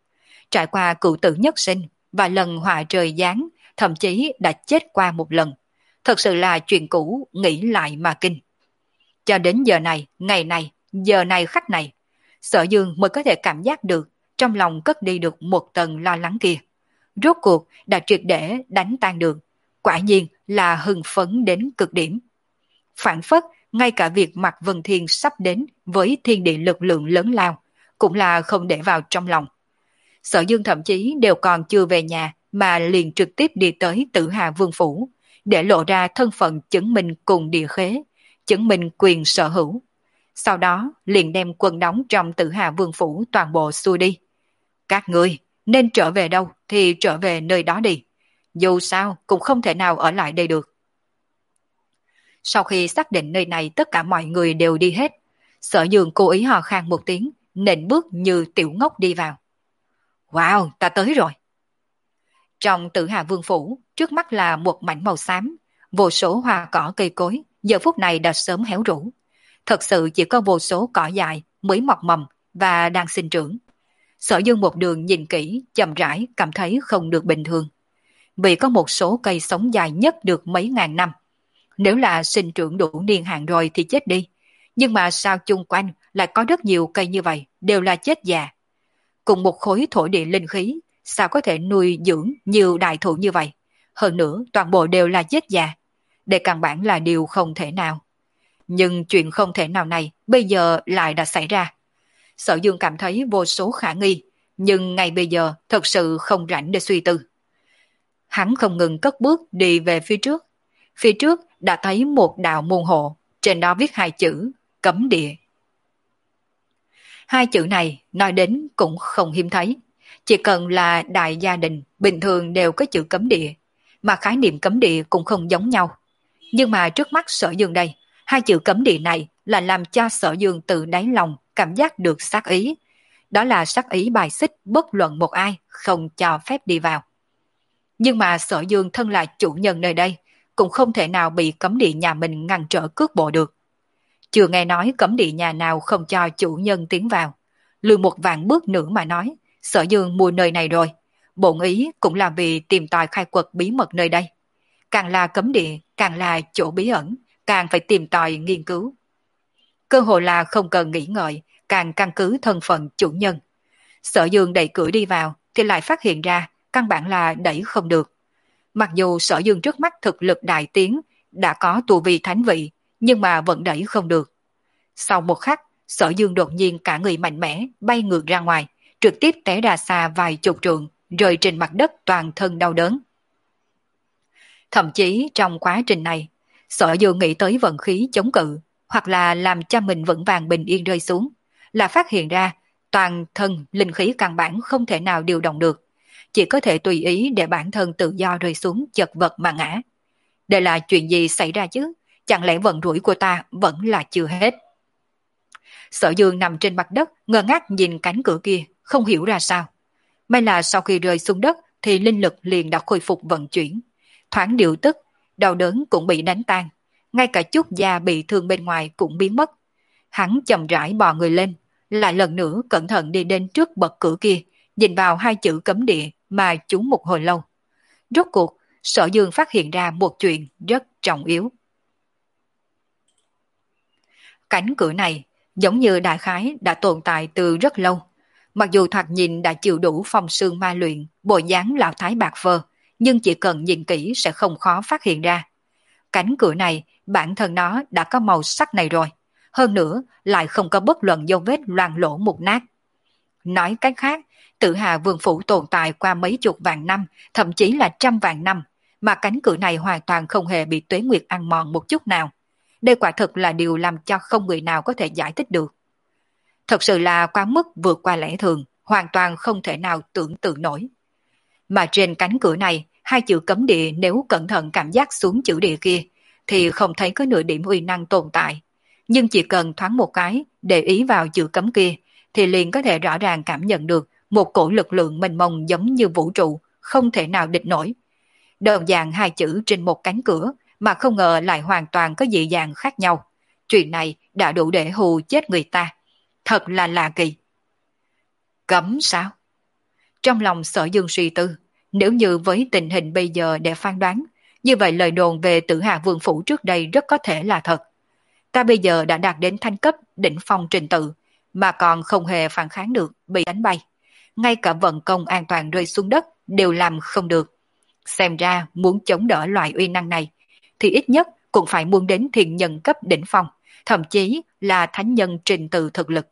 trải qua cựu tử nhất sinh và lần họa trời giáng, thậm chí đã chết qua một lần. Thật sự là chuyện cũ, nghĩ lại mà kinh. Cho đến giờ này, ngày này, giờ này khắc này, Sở Dương mới có thể cảm giác được trong lòng cất đi được một tầng lo lắng kia. Rốt cuộc đã triệt để đánh tan được, quả nhiên là hưng phấn đến cực điểm. Phản phất, ngay cả việc Mạc Vân Thiên sắp đến với thiên địa lực lượng lớn lao, cũng là không để vào trong lòng. Sở Dương thậm chí đều còn chưa về nhà mà liền trực tiếp đi tới Tử Hà Vương Phủ, để lộ ra thân phận chứng minh cùng địa khế, chứng minh quyền sở hữu. Sau đó liền đem quân đóng trong Tử Hà Vương Phủ toàn bộ xuôi đi. Các ngươi nên trở về đâu thì trở về nơi đó đi. Dù sao cũng không thể nào ở lại đây được. Sau khi xác định nơi này tất cả mọi người đều đi hết, Sở Dương cố ý hò khan một tiếng, nện bước như tiểu ngốc đi vào. Wow, ta tới rồi. Trong Tử Hà Vương Phủ, trước mắt là một mảnh màu xám, vô số hoa cỏ cây cối, giờ phút này đã sớm héo rũ. Thật sự chỉ có vô số cỏ dại mới mọc mầm và đang sinh trưởng. Sở Dương một đường nhìn kỹ, chậm rãi cảm thấy không được bình thường. Vì có một số cây sống dài nhất được mấy ngàn năm. Nếu là sinh trưởng đủ niên hạn rồi thì chết đi. Nhưng mà sao chung quanh lại có rất nhiều cây như vậy, đều là chết già. Cùng một khối thổ địa linh khí, sao có thể nuôi dưỡng nhiều đại thụ như vậy? Hơn nữa, toàn bộ đều là chết già. Đây căn bản là điều không thể nào. Nhưng chuyện không thể nào này bây giờ lại đã xảy ra. Sở Dương cảm thấy vô số khả nghi, nhưng ngay bây giờ thật sự không rảnh để suy tư. Hắn không ngừng cất bước đi về phía trước. Phía trước đã thấy một đạo môn hộ, trên đó viết hai chữ cấm địa. Hai chữ này nói đến cũng không hiếm thấy. Chỉ cần là đại gia đình bình thường đều có chữ cấm địa, mà khái niệm cấm địa cũng không giống nhau. Nhưng mà trước mắt Sở Dương đây, hai chữ cấm địa này là làm cho Sở Dương từ đáy lòng cảm giác được sát ý. Đó là sát ý bài xích bất luận một ai không cho phép đi vào. Nhưng mà Sở Dương thân là chủ nhân nơi đây, cũng không thể nào bị cấm địa nhà mình ngăn trở cước bộ được. Chưa nghe nói cấm địa nhà nào không cho chủ nhân tiến vào. Lùi một vạn bước nữa mà nói, Sở Dương mua nơi này rồi. Bổn ý cũng là vì tìm tòi khai quật bí mật nơi đây. Càng là cấm địa, càng là chỗ bí ẩn, càng phải tìm tòi nghiên cứu. Cơ hội là không cần nghĩ ngợi, càng căn cứ thân phận chủ nhân. Sở Dương đẩy cửa đi vào, thì lại phát hiện ra, căn bản là đẩy không được. Mặc dù Sở Dương trước mắt thực lực đại tiến, đã có tu vi thánh vị, nhưng mà vẫn đẩy không được. Sau một khắc, Sở Dương đột nhiên cả người mạnh mẽ, bay ngược ra ngoài, trực tiếp té ra xa vài chục trượng, rơi trên mặt đất toàn thân đau đớn. Thậm chí trong quá trình này, Sở Dương nghĩ tới vận khí chống cự, hoặc là làm cho mình vững vàng bình yên rơi xuống, là phát hiện ra toàn thân linh khí căn bản không thể nào điều động được, chỉ có thể tùy ý để bản thân tự do rơi xuống chật vật mà ngã. Đây là chuyện gì xảy ra chứ? Chẳng lẽ vận rủi của ta vẫn là chưa hết? Sở Dương nằm trên mặt đất, ngơ ngác nhìn cánh cửa kia, không hiểu ra sao. May là sau khi rơi xuống đất thì linh lực liền đã khôi phục vận chuyển. Thoáng điều tức, đau đớn cũng bị đánh tan. Ngay cả chút da bị thương bên ngoài cũng biến mất. Hắn chậm rãi bò người lên, lại lần nữa cẩn thận đi đến trước bậc cửa kia, nhìn vào hai chữ cấm địa mà trúng một hồi lâu. Rốt cuộc, Sở Dương phát hiện ra một chuyện rất trọng yếu. Cánh cửa này giống như đại khái đã tồn tại từ rất lâu. Mặc dù thoạt nhìn đã chịu đủ phong sương ma luyện, bộ dáng lão thái bạc phơ, nhưng chỉ cần nhìn kỹ sẽ không khó phát hiện ra. Cánh cửa này, bản thân nó đã có màu sắc này rồi. Hơn nữa, lại không có bất luận dấu vết loang lỗ mục nát. Nói cách khác, Tử Hà Vương Phủ tồn tại qua mấy chục vạn năm, thậm chí là trăm vạn năm, mà cánh cửa này hoàn toàn không hề bị tuế nguyệt ăn mòn một chút nào. Đây quả thực là điều làm cho không người nào có thể giải thích được. Thật sự là quá mức vượt qua lẽ thường, hoàn toàn không thể nào tưởng tượng nổi. Mà trên cánh cửa này, hai chữ cấm địa nếu cẩn thận cảm giác xuống chữ địa kia, thì không thấy có nửa điểm uy năng tồn tại. Nhưng chỉ cần thoáng một cái, để ý vào chữ cấm kia, thì liền có thể rõ ràng cảm nhận được một cổ lực lượng mênh mông giống như vũ trụ, không thể nào địch nổi. Đơn giản hai chữ trên một cánh cửa, mà không ngờ lại hoàn toàn có dị dạng khác nhau. Chuyện này đã đủ để hù chết người ta. Thật là lạ kỳ. Cấm sao? Trong lòng Sở Dương suy tư, nếu như với tình hình bây giờ để phán đoán, như vậy lời đồn về Tử Hà Vương Phủ trước đây rất có thể là thật. Ta bây giờ đã đạt đến thanh cấp đỉnh phong trình tự, mà còn không hề phản kháng được, bị đánh bay. Ngay cả vận công an toàn rơi xuống đất đều làm không được. Xem ra muốn chống đỡ loại uy năng này, thì ít nhất cũng phải muốn đến thiền nhân cấp đỉnh phong, thậm chí là thánh nhân trình tự thực lực.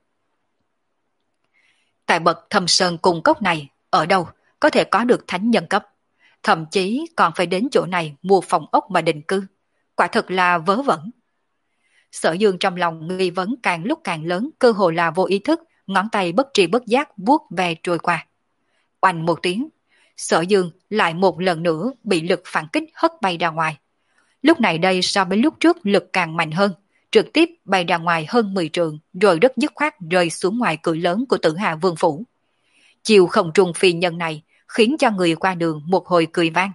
Tại bậc Thâm Sơn cung cốc này, ở đâu có thể có được thánh nhân cấp? Thậm chí còn phải đến chỗ này mua phòng ốc mà định cư. Quả thật là vớ vẩn. Sở Dương trong lòng nghi vấn càng lúc càng lớn, cơ hồ là vô ý thức, ngón tay bất tri bất giác vuốt về trôi qua. Oanh một tiếng, Sở Dương lại một lần nữa bị lực phản kích hất bay ra ngoài. Lúc này đây so với lúc trước lực càng mạnh hơn, trực tiếp bay ra ngoài hơn mười trượng, rồi rất dứt khoát rơi xuống ngoài cửa lớn của Tử Hà Vương Phủ. Chiều không trung phi nhân này khiến cho người qua đường một hồi cười vang.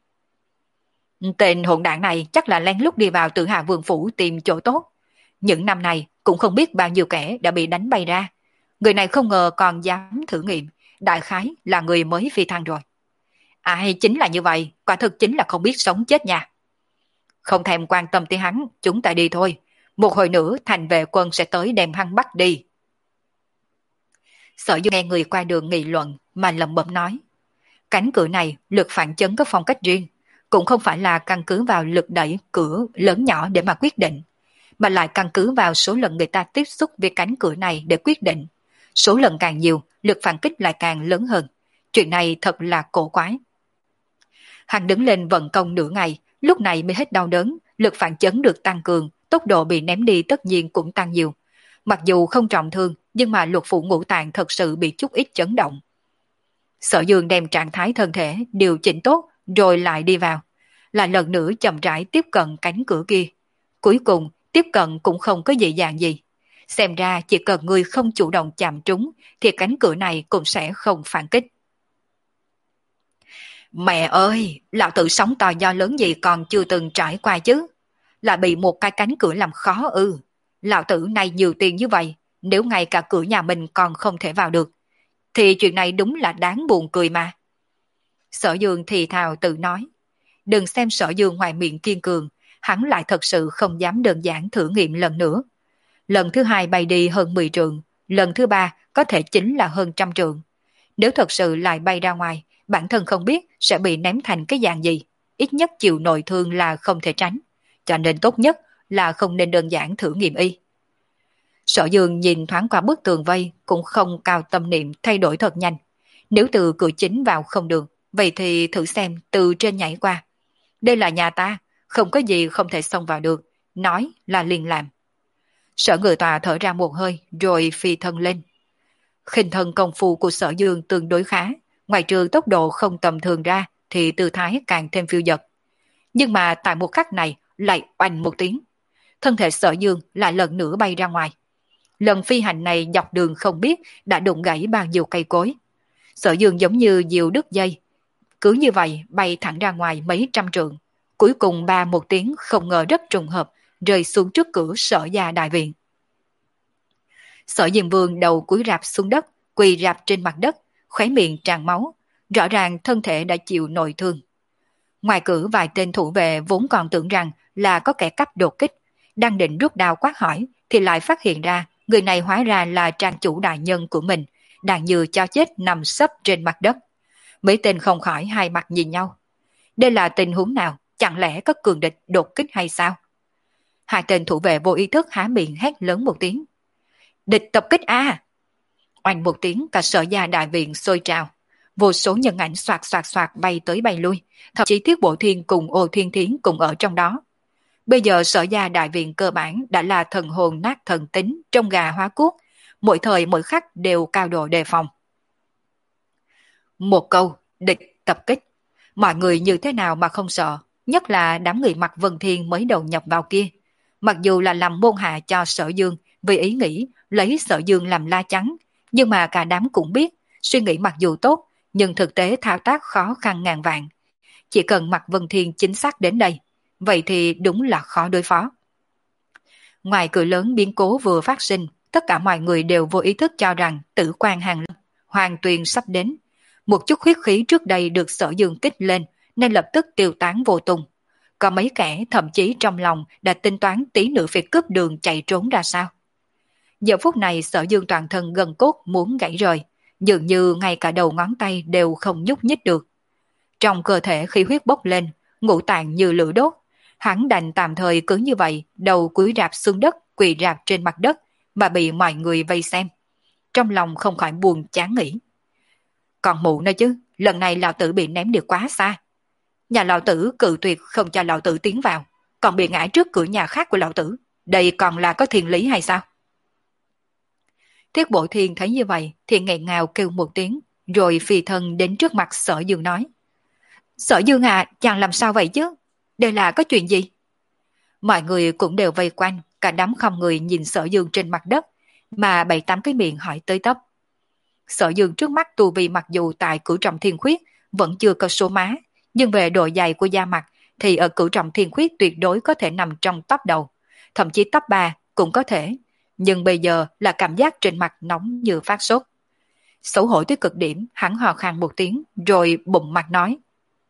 Tên hỗn đảng này chắc là lén lút đi vào Tử Hà Vương Phủ tìm chỗ tốt. Những năm này cũng không biết bao nhiêu kẻ đã bị đánh bay ra. Người này không ngờ còn dám thử nghiệm, đại khái là người mới phi thăng rồi. Ai chính là như vậy, quả thực chính là không biết sống chết nha. Không thèm quan tâm tới hắn, chúng ta đi thôi. Một hồi nữa thành vệ quân sẽ tới đem hắn bắt đi. Sở Dương nghe người qua đường nghị luận mà lẩm bẩm nói. Cánh cửa này lực phản chấn có phong cách riêng, cũng không phải là căn cứ vào lực đẩy cửa lớn nhỏ để mà quyết định, mà lại căn cứ vào số lần người ta tiếp xúc với cánh cửa này để quyết định. Số lần càng nhiều, lực phản kích lại càng lớn hơn. Chuyện này thật là cổ quái. Hắn đứng lên vận công nửa ngày, lúc này mới hết đau đớn, lực phản chấn được tăng cường, tốc độ bị ném đi tất nhiên cũng tăng nhiều. Mặc dù không trọng thương, nhưng mà lục phủ ngũ tạng thật sự bị chút ít chấn động. Sở Dương đem trạng thái thân thể điều chỉnh tốt, rồi lại đi vào. Là lần nữa chậm rãi tiếp cận cánh cửa kia. Cuối cùng, tiếp cận cũng không có dễ dàng gì. Xem ra chỉ cần người không chủ động chạm trúng, thì cánh cửa này cũng sẽ không phản kích. Mẹ ơi, lão tử sóng to do lớn gì còn chưa từng trải qua chứ. Là bị một cái cánh cửa làm khó ư. Lão tử này nhiều tiền như vậy, nếu ngay cả cửa nhà mình còn không thể vào được, thì chuyện này đúng là đáng buồn cười mà. Sở Dương thì thào tự nói. Đừng xem Sở Dương ngoài miệng kiên cường, hắn lại thật sự không dám đơn giản thử nghiệm lần nữa. Lần thứ hai bay đi hơn mười trượng, lần thứ ba có thể chính là hơn trăm trượng. Nếu thật sự lại bay ra ngoài, bản thân không biết sẽ bị ném thành cái dạng gì, ít nhất chịu nội thương là không thể tránh, cho nên tốt nhất là không nên đơn giản thử nghiệm y. Sở Dương nhìn thoáng qua bức tường vây cũng không cao tâm niệm thay đổi thật nhanh. Nếu từ cửa chính vào không được, vậy thì thử xem từ trên nhảy qua. Đây là nhà ta, không có gì không thể xông vào được, nói là liền làm. Sở Ngự Tòa thở ra một hơi rồi phi thân lên. Khinh thân công phu của Sở Dương tương đối khá, ngoài trừ tốc độ không tầm thường ra thì tư thái càng thêm phiêu dật. Nhưng mà tại một khắc này lại oanh một tiếng, thân thể Sở Dương lại lần nữa bay ra ngoài. Lần phi hành này dọc đường không biết đã đụng gãy bao nhiêu cây cối. Sở Dương giống như diều đứt dây, cứ như vậy bay thẳng ra ngoài mấy trăm trượng. Cuối cùng ba một tiếng không ngờ rất trùng hợp, rơi xuống trước cửa Sở gia đại viện. Sở Diêm Vương đầu cúi rạp xuống đất, quỳ rạp trên mặt đất, khóe miệng tràn máu, rõ ràng thân thể đã chịu nội thương. Ngoài cửa vài tên thủ vệ vốn còn tưởng rằng là có kẻ cắp đột kích, đang định rút đao quát hỏi, thì lại phát hiện ra người này hóa ra là trang chủ đại nhân của mình, đang như cho chết nằm sấp trên mặt đất. Mấy tên không khỏi hai mặt nhìn nhau. Đây là tình huống nào? Chẳng lẽ có cường địch đột kích hay sao? Hai tên thủ vệ vô ý thức há miệng hét lớn một tiếng. Địch tập kích a! À! Oanh một tiếng, cả Sở gia đại viện sôi trào. Vô số nhân ảnh xoạt xoạt xoạt bay tới bay lui, thậm chí Thiết Bộ Thiên cùng Ô Thiên Thiến cùng ở trong đó. Bây giờ Sở gia đại viện cơ bản đã là thần hồn nát thần tính, trong gà hóa cuốc, mỗi thời mỗi khắc đều cao độ đề phòng. Một câu, địch tập kích. Mọi người như thế nào mà không sợ, nhất là đám người mặc Vân Thiên mới đầu nhập vào kia. Mặc dù là làm môn hạ cho Sở Dương, vì ý nghĩ lấy Sở Dương làm la chắn, nhưng mà cả đám cũng biết, suy nghĩ mặc dù tốt, nhưng thực tế thao tác khó khăn ngàn vạn. Chỉ cần mặc Vân Thiên chính xác đến đây, vậy thì đúng là khó đối phó. Ngoài cửa lớn biến cố vừa phát sinh, tất cả mọi người đều vô ý thức cho rằng tử quan hàng lâm, hoàng tuyền sắp đến. Một chút huyết khí trước đây được Sở Dương kích lên nên lập tức tiêu tán vô tung. Có mấy kẻ thậm chí trong lòng đã tính toán tí nữa phải cướp đường chạy trốn ra sao. Giờ phút này Sở Dương toàn thân gần cốt muốn gãy rời, dường như ngay cả đầu ngón tay đều không nhúc nhích được. Trong cơ thể khí huyết bốc lên, ngũ tạng như lửa đốt, hắn đành tạm thời cứ như vậy, đầu cúi rạp xuống đất, quỳ rạp trên mặt đất, mà bị mọi người vây xem. Trong lòng không khỏi buồn chán nghĩ. Còn mụ nữa chứ, lần này lão tử bị ném đi quá xa. Nhà lão tử cự tuyệt không cho lão tử tiến vào, còn bị ngã trước cửa nhà khác của lão tử. Đây còn là có thiên lý hay sao? Thiết Bộ Thiên thấy như vậy thì nghẹn ngào kêu một tiếng, rồi phi thân đến trước mặt Sở Dương nói. Sở Dương à, chàng làm sao vậy chứ? Đây là có chuyện gì? Mọi người cũng đều vây quanh, cả đám không người nhìn Sở Dương trên mặt đất, mà bảy tám cái miệng hỏi tới tấp. Sở Dương trước mắt tu vi mặc dù tại cửu trọng thiên khuyết vẫn chưa có số má, nhưng về độ dày của da mặt thì ở cửu trọng thiên khuyết tuyệt đối có thể nằm trong top đầu, thậm chí top ba cũng có thể, nhưng bây giờ là cảm giác trên mặt nóng như phát sốt. Xấu hổ tới cực điểm, hắn hò khan một tiếng rồi bụng mặt nói.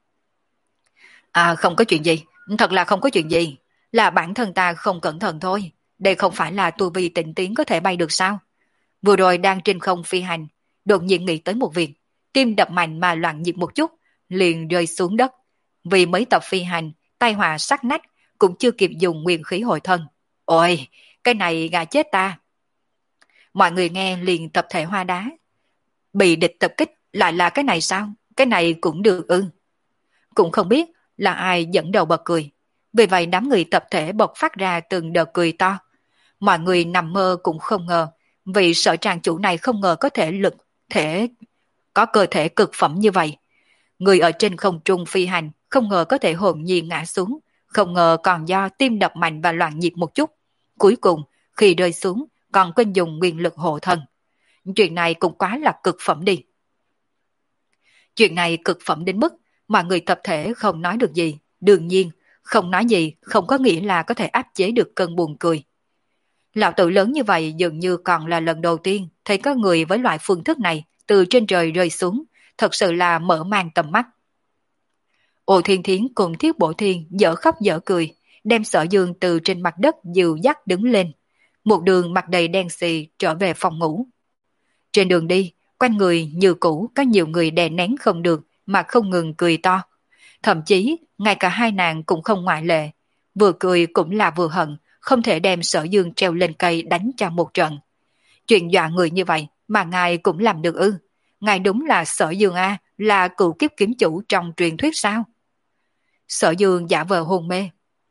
À không có chuyện gì, thật là không có chuyện gì, là bản thân ta không cẩn thận thôi, đây không phải là tu vi tịnh tiến có thể bay được sao? Vừa rồi đang trên không phi hành, đột nhiên nghĩ tới một việc, tim đập mạnh mà loạn nhịp một chút, liền rơi xuống đất. Vì mấy tập phi hành, tai họa sắc nách, cũng chưa kịp dùng nguyên khí hồi thân. Ôi, cái này gà chết ta. Mọi người nghe liền tập thể hoa đá. Bị địch tập kích lại là cái này sao? Cái này cũng được ư? Cũng không biết là ai dẫn đầu bật cười. Vì vậy đám người tập thể bộc phát ra từng đợt cười to. Mọi người nằm mơ cũng không ngờ, vì Sở trang chủ này không ngờ có thể lực, thể có cơ thể cực phẩm như vậy. Người ở trên không trung phi hành, không ngờ có thể hồn nhiên ngã xuống, không ngờ còn do tim đập mạnh và loạn nhịp một chút. Cuối cùng, khi rơi xuống, còn quên dùng nguyên lực hộ thân. Chuyện này cũng quá là cực phẩm đi. Chuyện này cực phẩm đến mức mà người tập thể không nói được gì. Đương nhiên, không nói gì không có nghĩa là có thể áp chế được cơn buồn cười. Lão tử lớn như vậy dường như còn là lần đầu tiên thấy có người với loại phương thức này từ trên trời rơi xuống, thật sự là mở mang tầm mắt. Ô Thiên Thiến cùng Thiết Bộ Thiên dở khóc dở cười, đem Sở Dương từ trên mặt đất dìu dắt đứng lên. Một đường mặt đầy đen xì trở về phòng ngủ. Trên đường đi, quanh người như cũ có nhiều người đè nén không được mà không ngừng cười to. Thậm chí, ngay cả hai nàng cũng không ngoại lệ. Vừa cười cũng là vừa hận, không thể đem Sở Dương treo lên cây đánh cho một trận. Chuyện dọa người như vậy mà ngài cũng làm được ư? Ngài đúng là Sở Dương A, là cựu kiếp kiếm chủ trong truyền thuyết sao? Sở Dương giả vờ hôn mê.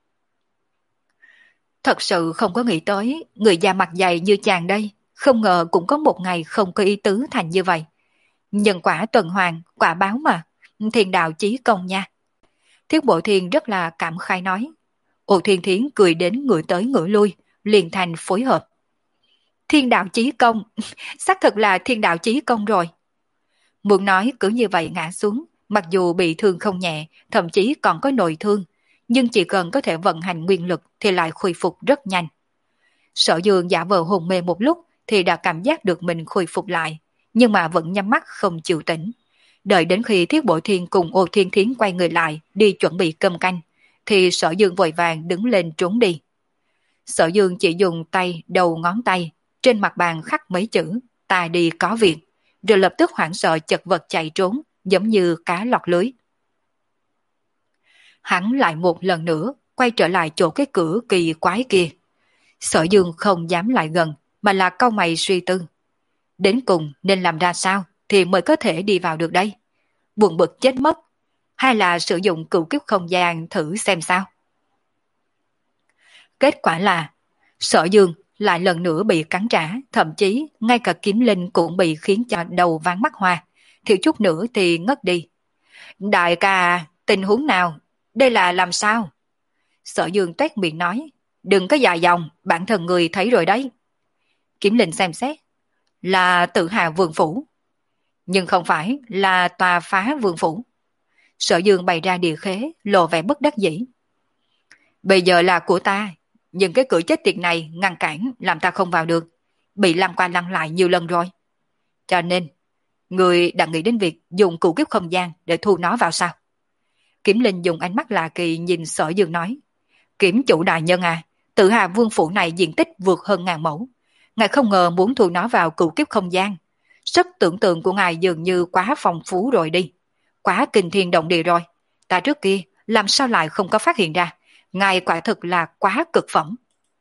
Thật sự không có nghĩ tới, người da mặt dày như chàng đây, không ngờ cũng có một ngày không có ý tứ thành như vậy. Nhân quả tuần hoàn, quả báo mà, thiên đạo chí công nha. Thiết Bộ Thiên rất là cảm khai nói. Ô Thiên Thiến cười đến ngửa tới ngửa lui, liền thành phối hợp. Thiên đạo chí công, xác thực là thiên đạo chí công rồi. Muốn nói cứ như vậy ngã xuống, mặc dù bị thương không nhẹ, thậm chí còn có nội thương, nhưng chỉ cần có thể vận hành nguyên lực thì lại khôi phục rất nhanh. Sở Dương giả vờ hôn mê một lúc thì đã cảm giác được mình khôi phục lại, nhưng mà vẫn nhắm mắt không chịu tỉnh. Đợi đến khi Thiết Bộ Thiên cùng Ô Thiên Thiến quay người lại đi chuẩn bị cơm canh, thì Sở Dương vội vàng đứng lên trốn đi. Sở Dương chỉ dùng tay đầu ngón tay trên mặt bàn khắc mấy chữ ta đi có việc, rồi lập tức hoảng sợ chật vật chạy trốn giống như cá lọt lưới. Hắn lại một lần nữa quay trở lại chỗ cái cửa kỳ quái kia. Sở Dương không dám lại gần mà là cau mày suy tư. Đến cùng nên làm ra sao thì mới có thể đi vào được đây? Buồn bực chết mất, hay là sử dụng cửu kiếp không gian thử xem sao? Kết quả là Sở Dương lại lần nữa bị cắn trả, thậm chí ngay cả kiếm linh cũng bị khiến cho đầu váng mắt hoa, thiếu chút nữa thì ngất đi. Đại ca, tình huống nào? Đây là làm sao? Sở Dương toét miệng nói, đừng có dài dòng, bản thân người thấy rồi đấy. Kiếm linh xem xét, là tự hào vườn phủ, nhưng không phải là tòa phá vườn phủ. Sở Dương bày ra địa khế, lộ vẻ bất đắc dĩ. Bây giờ là của ta, nhưng cái cửa chết tiệt này ngăn cản làm ta không vào được, bị lăn qua lăn lại nhiều lần rồi. Cho nên, Người đã nghĩ đến việc dùng cửu kiếp không gian để thu nó vào sao? Kiếm Linh dùng ánh mắt lạ kỳ nhìn Sở Dương nói. Kiếm chủ đại nhân à, Tử Hà Vương phủ này diện tích vượt hơn ngàn mẫu. Ngài không ngờ muốn thu nó vào cửu kiếp không gian. Sức tưởng tượng của ngài dường như quá phong phú rồi đi. Quá kinh thiên động địa rồi. Ta trước kia làm sao lại không có phát hiện ra. Ngài quả thực là quá cực phẩm.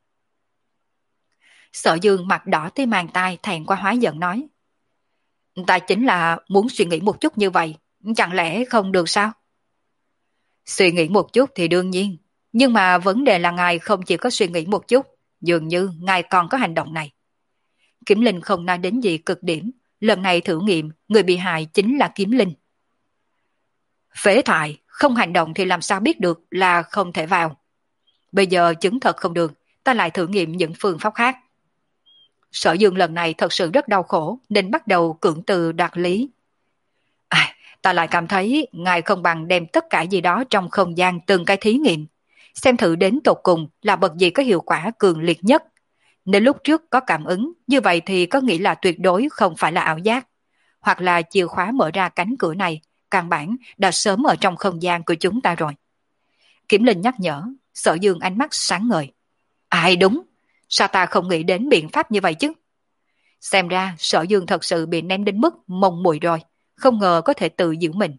Sở Dương mặt đỏ tới mang tai thẹn qua hóa giận nói. Ta chính là muốn suy nghĩ một chút như vậy. Chẳng lẽ không được sao? Suy nghĩ một chút thì đương nhiên. Nhưng mà vấn đề là ngài không chỉ có suy nghĩ một chút. Dường như ngài còn có hành động này. Kiếm Linh không nói đến gì cực điểm. Lần này thử nghiệm, người bị hại chính là Kiếm Linh. Phế thải, không hành động thì làm sao biết được là không thể vào. Bây giờ chứng thật không được, ta lại thử nghiệm những phương pháp khác. Sở Dương lần này thật sự rất đau khổ nên bắt đầu cưỡng từ đoạt lý. À, ta lại cảm thấy ngài không bằng đem tất cả gì đó trong không gian từng cái thí nghiệm. Xem thử đến tột cùng là bậc gì có hiệu quả cường liệt nhất. Nếu lúc trước có cảm ứng, như vậy thì có nghĩa là tuyệt đối không phải là ảo giác. Hoặc là chìa khóa mở ra cánh cửa này, căn bản đã sớm ở trong không gian của chúng ta rồi. Kiểm Linh nhắc nhở, Sở Dương ánh mắt sáng ngời. Ai đúng, sao ta không nghĩ đến biện pháp như vậy chứ? Xem ra Sở Dương thật sự bị ném đến mức mông mùi rồi, không ngờ có thể tự giữ mình.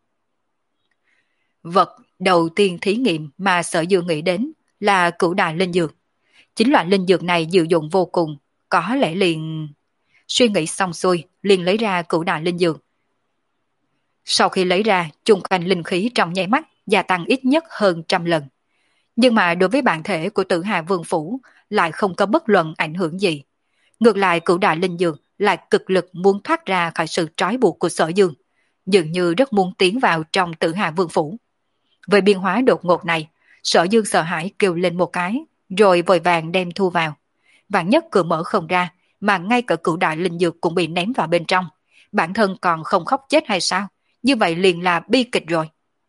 Vật đầu tiên thí nghiệm mà Sở Dương nghĩ đến là cửu đại linh dược. Chính loại linh dược này diệu dụng vô cùng, có lẽ liền... Suy nghĩ xong xuôi, liền lấy ra cửu đại linh dược. Sau khi lấy ra, chung quanh linh khí trong nháy mắt gia tăng ít nhất hơn trăm lần. Nhưng mà đối với bản thể của Tử Hà Vương Phủ lại không có bất luận ảnh hưởng gì. Ngược lại cửu đại linh dược lại cực lực muốn thoát ra khỏi sự trói buộc của Sở Dương, dường như rất muốn tiến vào trong Tử Hà Vương Phủ. Với biến hóa đột ngột này, Sở Dương sợ hãi kêu lên một cái, rồi vội vàng đem thu vào. Vạn nhất cửa mở không ra, mà ngay cả cửu đại linh dược cũng bị ném vào bên trong. Bản thân còn không khóc chết hay sao? Như vậy liền là bi kịch rồi.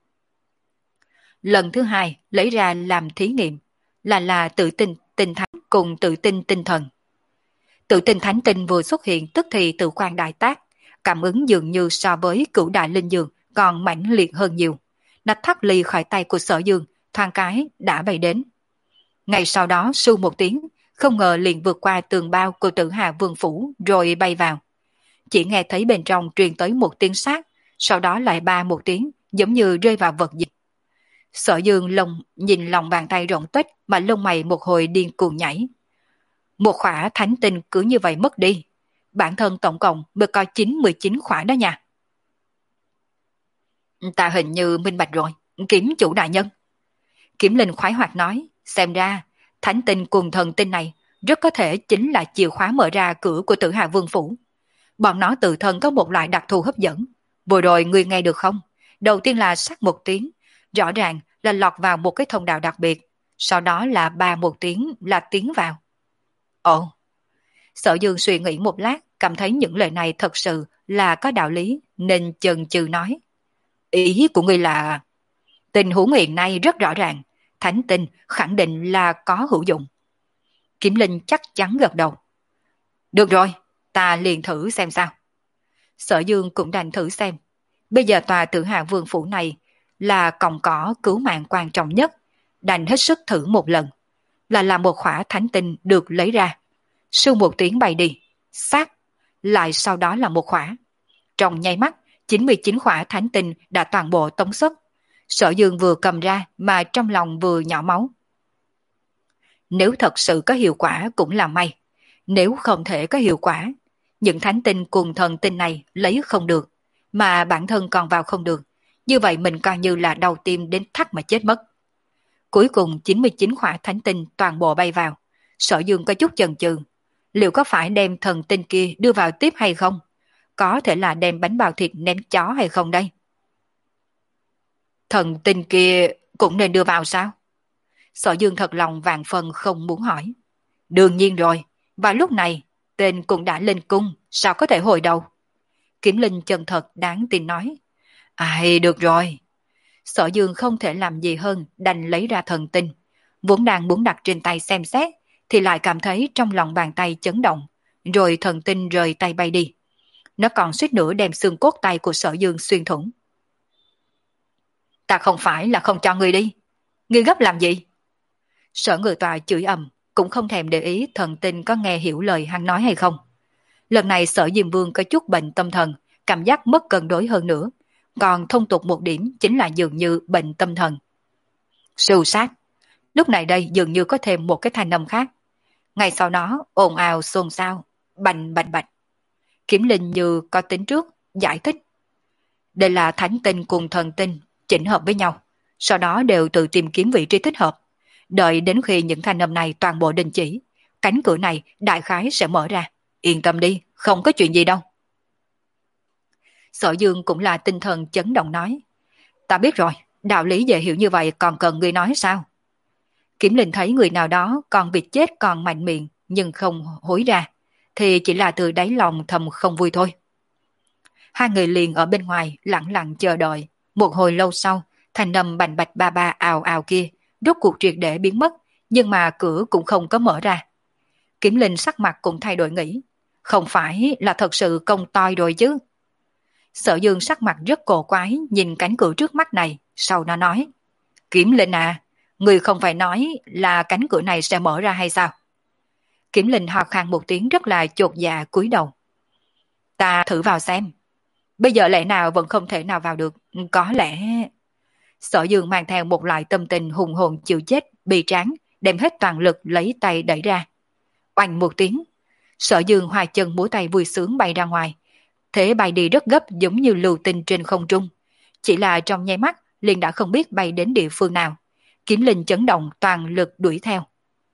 Lần thứ hai lấy ra làm thí nghiệm là là tự tin tinh thánh cùng tự tin tinh thần. Tự tin thánh tinh vừa xuất hiện tức thì tự quan đại tác, cảm ứng dường như so với cửu đại linh dược còn mãnh liệt hơn nhiều. Nó thoát ly khỏi tay của Sở Dương, thoáng cái đã bay đến. Ngay sau đó su một tiếng, không ngờ liền vượt qua tường bao của Tử Hà Vương Phủ rồi bay vào. Chỉ nghe thấy bên trong truyền tới một tiếng sát, sau đó lại ba một tiếng, giống như rơi vào vật gì. Sở Dương lông nhìn lòng bàn tay rộng tuếch mà lông mày một hồi điên cuồng nhảy. Một khỏa thánh tinh cứ như vậy mất đi. Bản thân tổng cộng mới có chín mười chín khỏa đó nha. Ta hình như minh bạch rồi, Kiếm chủ đại nhân. Kiếm Linh khoái hoạt nói, xem ra thánh tinh cùng thần tinh này rất có thể chính là chìa khóa mở ra cửa của Tử Hà Vương Phủ. Bọn nó tự thân có một loại đặc thù hấp dẫn. Vừa rồi ngươi nghe được không? Đầu tiên là sắc một tiếng, rõ ràng là lọt vào một cái thông đạo đặc biệt, sau đó là ba một tiếng là tiến vào. Ồ! Sở Dương suy nghĩ một lát, cảm thấy những lời này thật sự là có đạo lý, nên chần chừ nói. Ý của ngươi là... Tình huống hiện nay rất rõ ràng, thánh tinh khẳng định là có hữu dụng. Kiếm Linh chắc chắn gật đầu. Được rồi, ta liền thử xem sao. Sở Dương cũng đành thử xem. Bây giờ tòa Tử Hà Vương Phủ này là còng cỏ cứu mạng quan trọng nhất, đành hết sức thử một lần. Là làm một khỏa thánh tinh được lấy ra. Sưu một tiếng bay đi, sát, lại sau đó là một khỏa. Trong nháy mắt, chín mươi chín khỏa thánh tinh đã toàn bộ tống xuất. Sở Dương vừa cầm ra mà trong lòng vừa nhỏ máu. Nếu thật sự có hiệu quả cũng là may. Nếu không thể có hiệu quả, những thánh tinh cùng thần tinh này lấy không được, mà bản thân còn vào không được, như vậy mình coi như là đau tim đến thắt mà chết mất. Cuối cùng chín mươi chín khỏa thánh tinh toàn bộ bay vào. Sở Dương có chút chần chừ, liệu có phải đem thần tinh kia đưa vào tiếp hay không? Có thể là đem bánh bao thịt ném chó hay không đây? Thần tinh kia cũng nên đưa vào sao? Sở Dương thật lòng vạn phần không muốn hỏi. Đương nhiên rồi, và lúc này tên cũng đã lên cung, sao có thể hồi đầu? Kiếm Linh chân thật đáng tin nói. Ai được rồi. Sở Dương không thể làm gì hơn đành lấy ra thần tinh. Vốn đang muốn đặt trên tay xem xét, thì lại cảm thấy trong lòng bàn tay chấn động, rồi thần tinh rời tay bay đi. nó còn suýt nữa đem xương cốt tay của Sở Dương xuyên thủng. Ta không phải là không cho ngươi đi. Ngươi gấp làm gì? Sở Ngự Tọa chửi ầm, cũng không thèm để ý thần tinh có nghe hiểu lời hắn nói hay không. Lần này Sở Diêm Vương có chút bệnh tâm thần, cảm giác mất cân đối hơn nữa. Còn thông tục một điểm chính là dường như bệnh tâm thần. Sưu sát. Lúc này đây dường như có thêm một cái thanh âm khác. Ngay sau đó ồn ào xôn xao, bành bành bạch. Kiếm Linh như có tính trước, giải thích. Đây là thánh tinh cùng thần tinh chỉnh hợp với nhau, sau đó đều tự tìm kiếm vị trí thích hợp. Đợi đến khi những thanh âm này toàn bộ đình chỉ, cánh cửa này đại khái sẽ mở ra. Yên tâm đi, không có chuyện gì đâu. Sở Dương cũng là tinh thần chấn động nói. Ta biết rồi, đạo lý dễ hiểu như vậy còn cần ngươi nói sao? Kiếm Linh thấy người nào đó còn việc chết còn mạnh miệng nhưng không hối ra, thì chỉ là từ đáy lòng thầm không vui thôi. Hai người liền ở bên ngoài lặng lặng chờ đợi. Một hồi lâu sau, thanh âm bành bạch ba ba ào ào kia rốt cuộc triệt để biến mất, nhưng mà cửa cũng không có mở ra. Kiếm Linh sắc mặt cũng thay đổi nghĩ, không phải là thật sự công toi rồi chứ? Sở Dương sắc mặt rất cổ quái nhìn cánh cửa trước mắt này, sau nó nói, Kiếm Linh à, người không phải nói là cánh cửa này sẽ mở ra hay sao? Kiếm Linh ho khan một tiếng rất là chột dạ cúi đầu. Ta thử vào xem. Bây giờ lẽ nào vẫn không thể nào vào được, có lẽ... Sở Dương mang theo một loại tâm tình hùng hồn chịu chết, bi tráng, đem hết toàn lực lấy tay đẩy ra. Oanh một tiếng, Sở Dương hoài chân múa tay vui sướng bay ra ngoài. Thế bay đi rất gấp giống như lưu tinh trên không trung. Chỉ là trong nháy mắt liền đã không biết bay đến địa phương nào. Kiếm Linh chấn động toàn lực đuổi theo.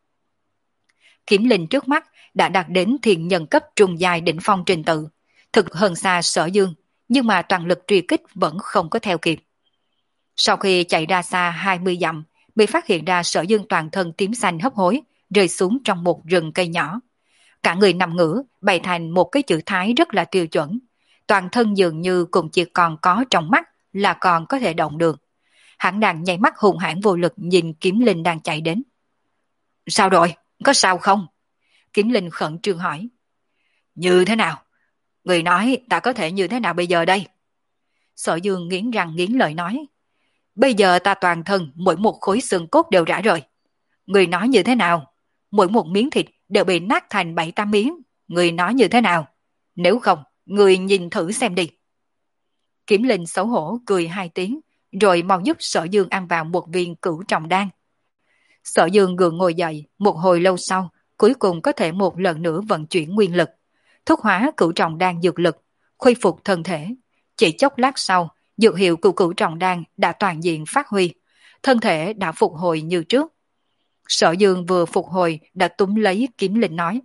Kiếm Linh trước mắt đã đạt đến thiền nhân cấp trung dài đỉnh phong trình tự, thực hơn xa Sở Dương, nhưng mà toàn lực truy kích vẫn không có theo kịp. Sau khi chạy ra xa hai mươi dặm, bị phát hiện ra Sở Dương toàn thân tím xanh hấp hối, rơi xuống trong một rừng cây nhỏ. Cả người nằm ngửa, bày thành một cái chữ thái rất là tiêu chuẩn. Toàn thân dường như cũng chỉ còn có trong mắt là còn có thể động được. Hắn đang nháy mắt hùng hãn vô lực nhìn Kiếm Linh đang chạy đến. Sao rồi? Có sao không? Kiếm Linh khẩn trương hỏi. Như thế nào? Người nói ta có thể như thế nào bây giờ đây? Sở Dương nghiến răng nghiến lợi nói. Bây giờ ta toàn thân mỗi một khối xương cốt đều rã rời. Người nói như thế nào? Mỗi một miếng thịt đều bị nát thành bảy tám miếng. Người nói như thế nào? Nếu không, người nhìn thử xem đi. Kiếm Linh xấu hổ cười hai tiếng, rồi mau giúp Sở Dương ăn vào một viên cửu trọng đan. Sở Dương gượng ngồi dậy, một hồi lâu sau, cuối cùng có thể một lần nữa vận chuyển nguyên lực, thúc hóa cửu trọng đan dược lực, khôi phục thân thể. Chỉ chốc lát sau, dược hiệu của cửu trọng đan đã toàn diện phát huy, thân thể đã phục hồi như trước. Sở Dương vừa phục hồi đã túm lấy Kiếm Linh nói.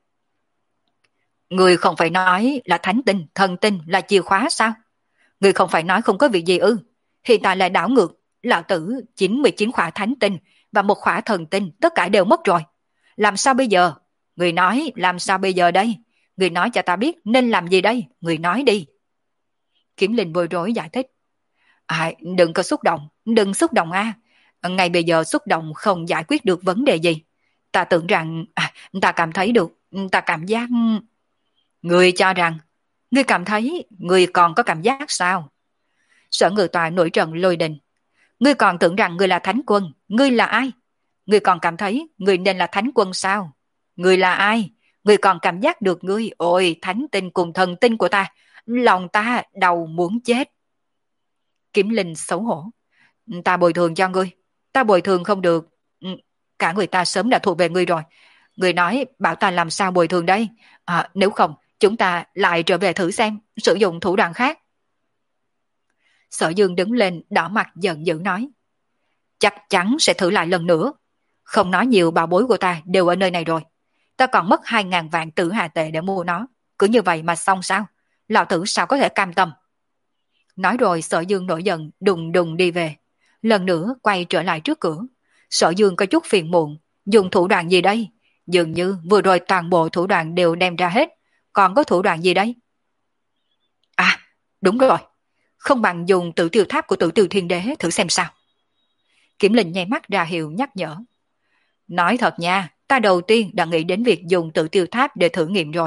Người không phải nói là thánh tinh, thần tinh là chìa khóa sao? Người không phải nói không có việc gì ư? Hiện tại lại đảo ngược, lão tử chín mươi chín khỏa thánh tinh và một khỏa thần tinh tất cả đều mất rồi. Làm sao bây giờ? Người nói làm sao bây giờ đây? Người nói cho ta biết nên làm gì đây? Người nói đi. Kiếm Linh bối rối giải thích. À, đừng có xúc động, đừng xúc động a. À. Ngay bây giờ xúc động không giải quyết được vấn đề gì. Ta tưởng rằng, à, ta cảm thấy được, ta cảm giác... Người cho rằng, người cảm thấy, người còn có cảm giác sao? Sở Ngự Tọa nổi trận lôi đình. Ngươi còn tưởng rằng ngươi là thánh quân, ngươi là ai? Ngươi còn cảm thấy ngươi nên là thánh quân sao? Ngươi là ai? Ngươi còn cảm giác được ngươi, ôi thánh tinh cùng thần tinh của ta, lòng ta đầu muốn chết. Kiếm Linh xấu hổ. Ta bồi thường cho ngươi, ta bồi thường không được. Cả người ta sớm đã thuộc về ngươi rồi. Ngươi nói bảo ta làm sao bồi thường đây? À, nếu không, chúng ta lại trở về thử xem, sử dụng thủ đoạn khác. Sở Dương đứng lên đỏ mặt giận dữ nói. Chắc chắn sẽ thử lại lần nữa. Không nói nhiều, bảo bối của ta đều ở nơi này rồi. Ta còn mất hai ngàn vạn tử hà tệ để mua nó. Cứ như vậy mà xong sao? Lão tử sao có thể cam tâm? Nói rồi Sở Dương nổi giận đùng đùng đi về. Lần nữa quay trở lại trước cửa. Sở Dương có chút phiền muộn. Dùng thủ đoạn gì đây? Dường như vừa rồi toàn bộ thủ đoạn đều đem ra hết. Còn có thủ đoạn gì đây? À, đúng rồi. Không bằng dùng Tử Tiêu Tháp của Tử Tiêu Thiên Đế thử xem sao. Kiếm Linh nháy mắt ra hiệu nhắc nhở. Nói thật nha, ta đầu tiên đã nghĩ đến việc dùng Tử Tiêu Tháp để thử nghiệm rồi.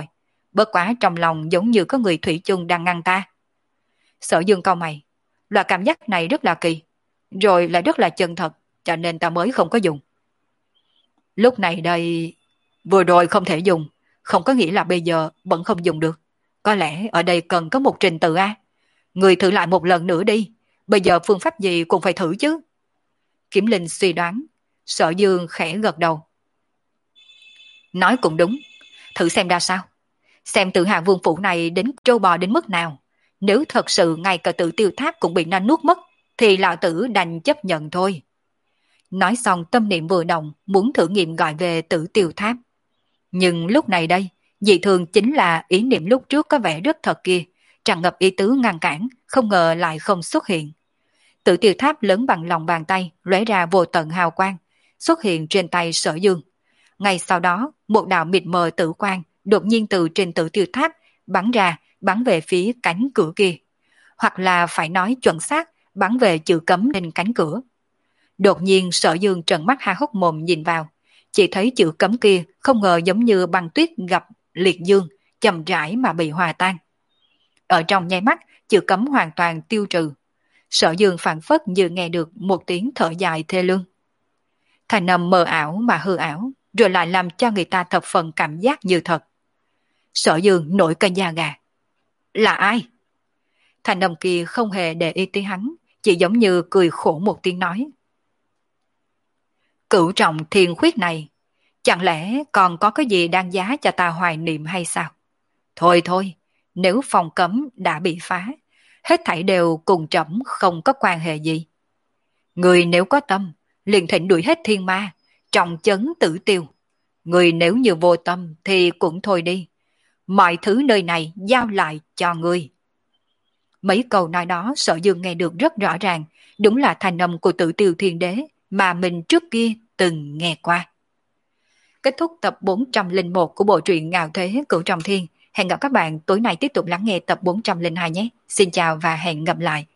Bất quá trong lòng giống như có người thủy chung đang ngăn ta. Sở Dương cau mày, loại cảm giác này rất là kỳ, rồi lại rất là chân thật, cho nên ta mới không có dùng. Lúc này đây, vừa rồi không thể dùng, không có nghĩa là bây giờ vẫn không dùng được. Có lẽ ở đây cần có một trình tự A. Người thử lại một lần nữa đi, bây giờ phương pháp gì cũng phải thử chứ. Kiểm Linh suy đoán, Sở Dương khẽ gật đầu. Nói cũng đúng, thử xem ra sao. Xem tự hạ vương phủ này đến trâu bò đến mức nào. Nếu thật sự ngay cả tự tiêu tháp cũng bị nó nuốt mất, thì lão tử đành chấp nhận thôi. Nói xong tâm niệm vừa động, muốn thử nghiệm gọi về tử tiêu tháp. Nhưng lúc này đây, dị thường chính là ý niệm lúc trước có vẻ rất thật kia, tràn ngập ý tứ ngăn cản, không ngờ lại không xuất hiện. Tử tiêu tháp lớn bằng lòng bàn tay, lóe ra vô tận hào quang, xuất hiện trên tay Sở Dương. Ngay sau đó, một đạo mịt mờ tử quang đột nhiên từ trên tử tiêu tháp bắn ra, bắn về phía cánh cửa kia. Hoặc là phải nói chuẩn xác, bắn về chữ cấm trên cánh cửa. Đột nhiên Sở Dương trợn mắt há hốc mồm nhìn vào, chỉ thấy chữ cấm kia không ngờ giống như băng tuyết gặp liệt dương, chậm rãi mà bị hòa tan. Ở trong nháy mắt, chữ cấm hoàn toàn tiêu trừ. Sở Dương phảng phất như nghe được một tiếng thở dài thê lương. Thành âm mờ ảo mà hư ảo, rồi lại làm cho người ta thập phần cảm giác như thật. Sở Dương nổi cơn da gà. Là ai? Thành âm kia không hề để ý tới hắn, chỉ giống như cười khổ một tiếng nói. Cửu trọng thiên khuyết này, chẳng lẽ còn có cái gì đáng giá cho ta hoài niệm hay sao? Thôi thôi, nếu phòng cấm đã bị phá, hết thảy đều cùng trẫm không có quan hệ gì. Người nếu có tâm, liền thịnh đuổi hết thiên ma, trọng chấn tử tiêu. Người nếu như vô tâm thì cũng thôi đi. Mọi thứ nơi này giao lại cho người. Mấy câu nói đó Sở Dương nghe được rất rõ ràng, đúng là thành âm của Tử Tiêu Thiên Đế mà mình trước kia từng nghe qua. Kết thúc tập bốn trăm lẻ một của bộ truyện Ngạo Thế Cửu Trọng Thiên. Hẹn gặp các bạn tối nay tiếp tục lắng nghe tập bốn trăm lẻ hai nhé. Xin chào và hẹn gặp lại.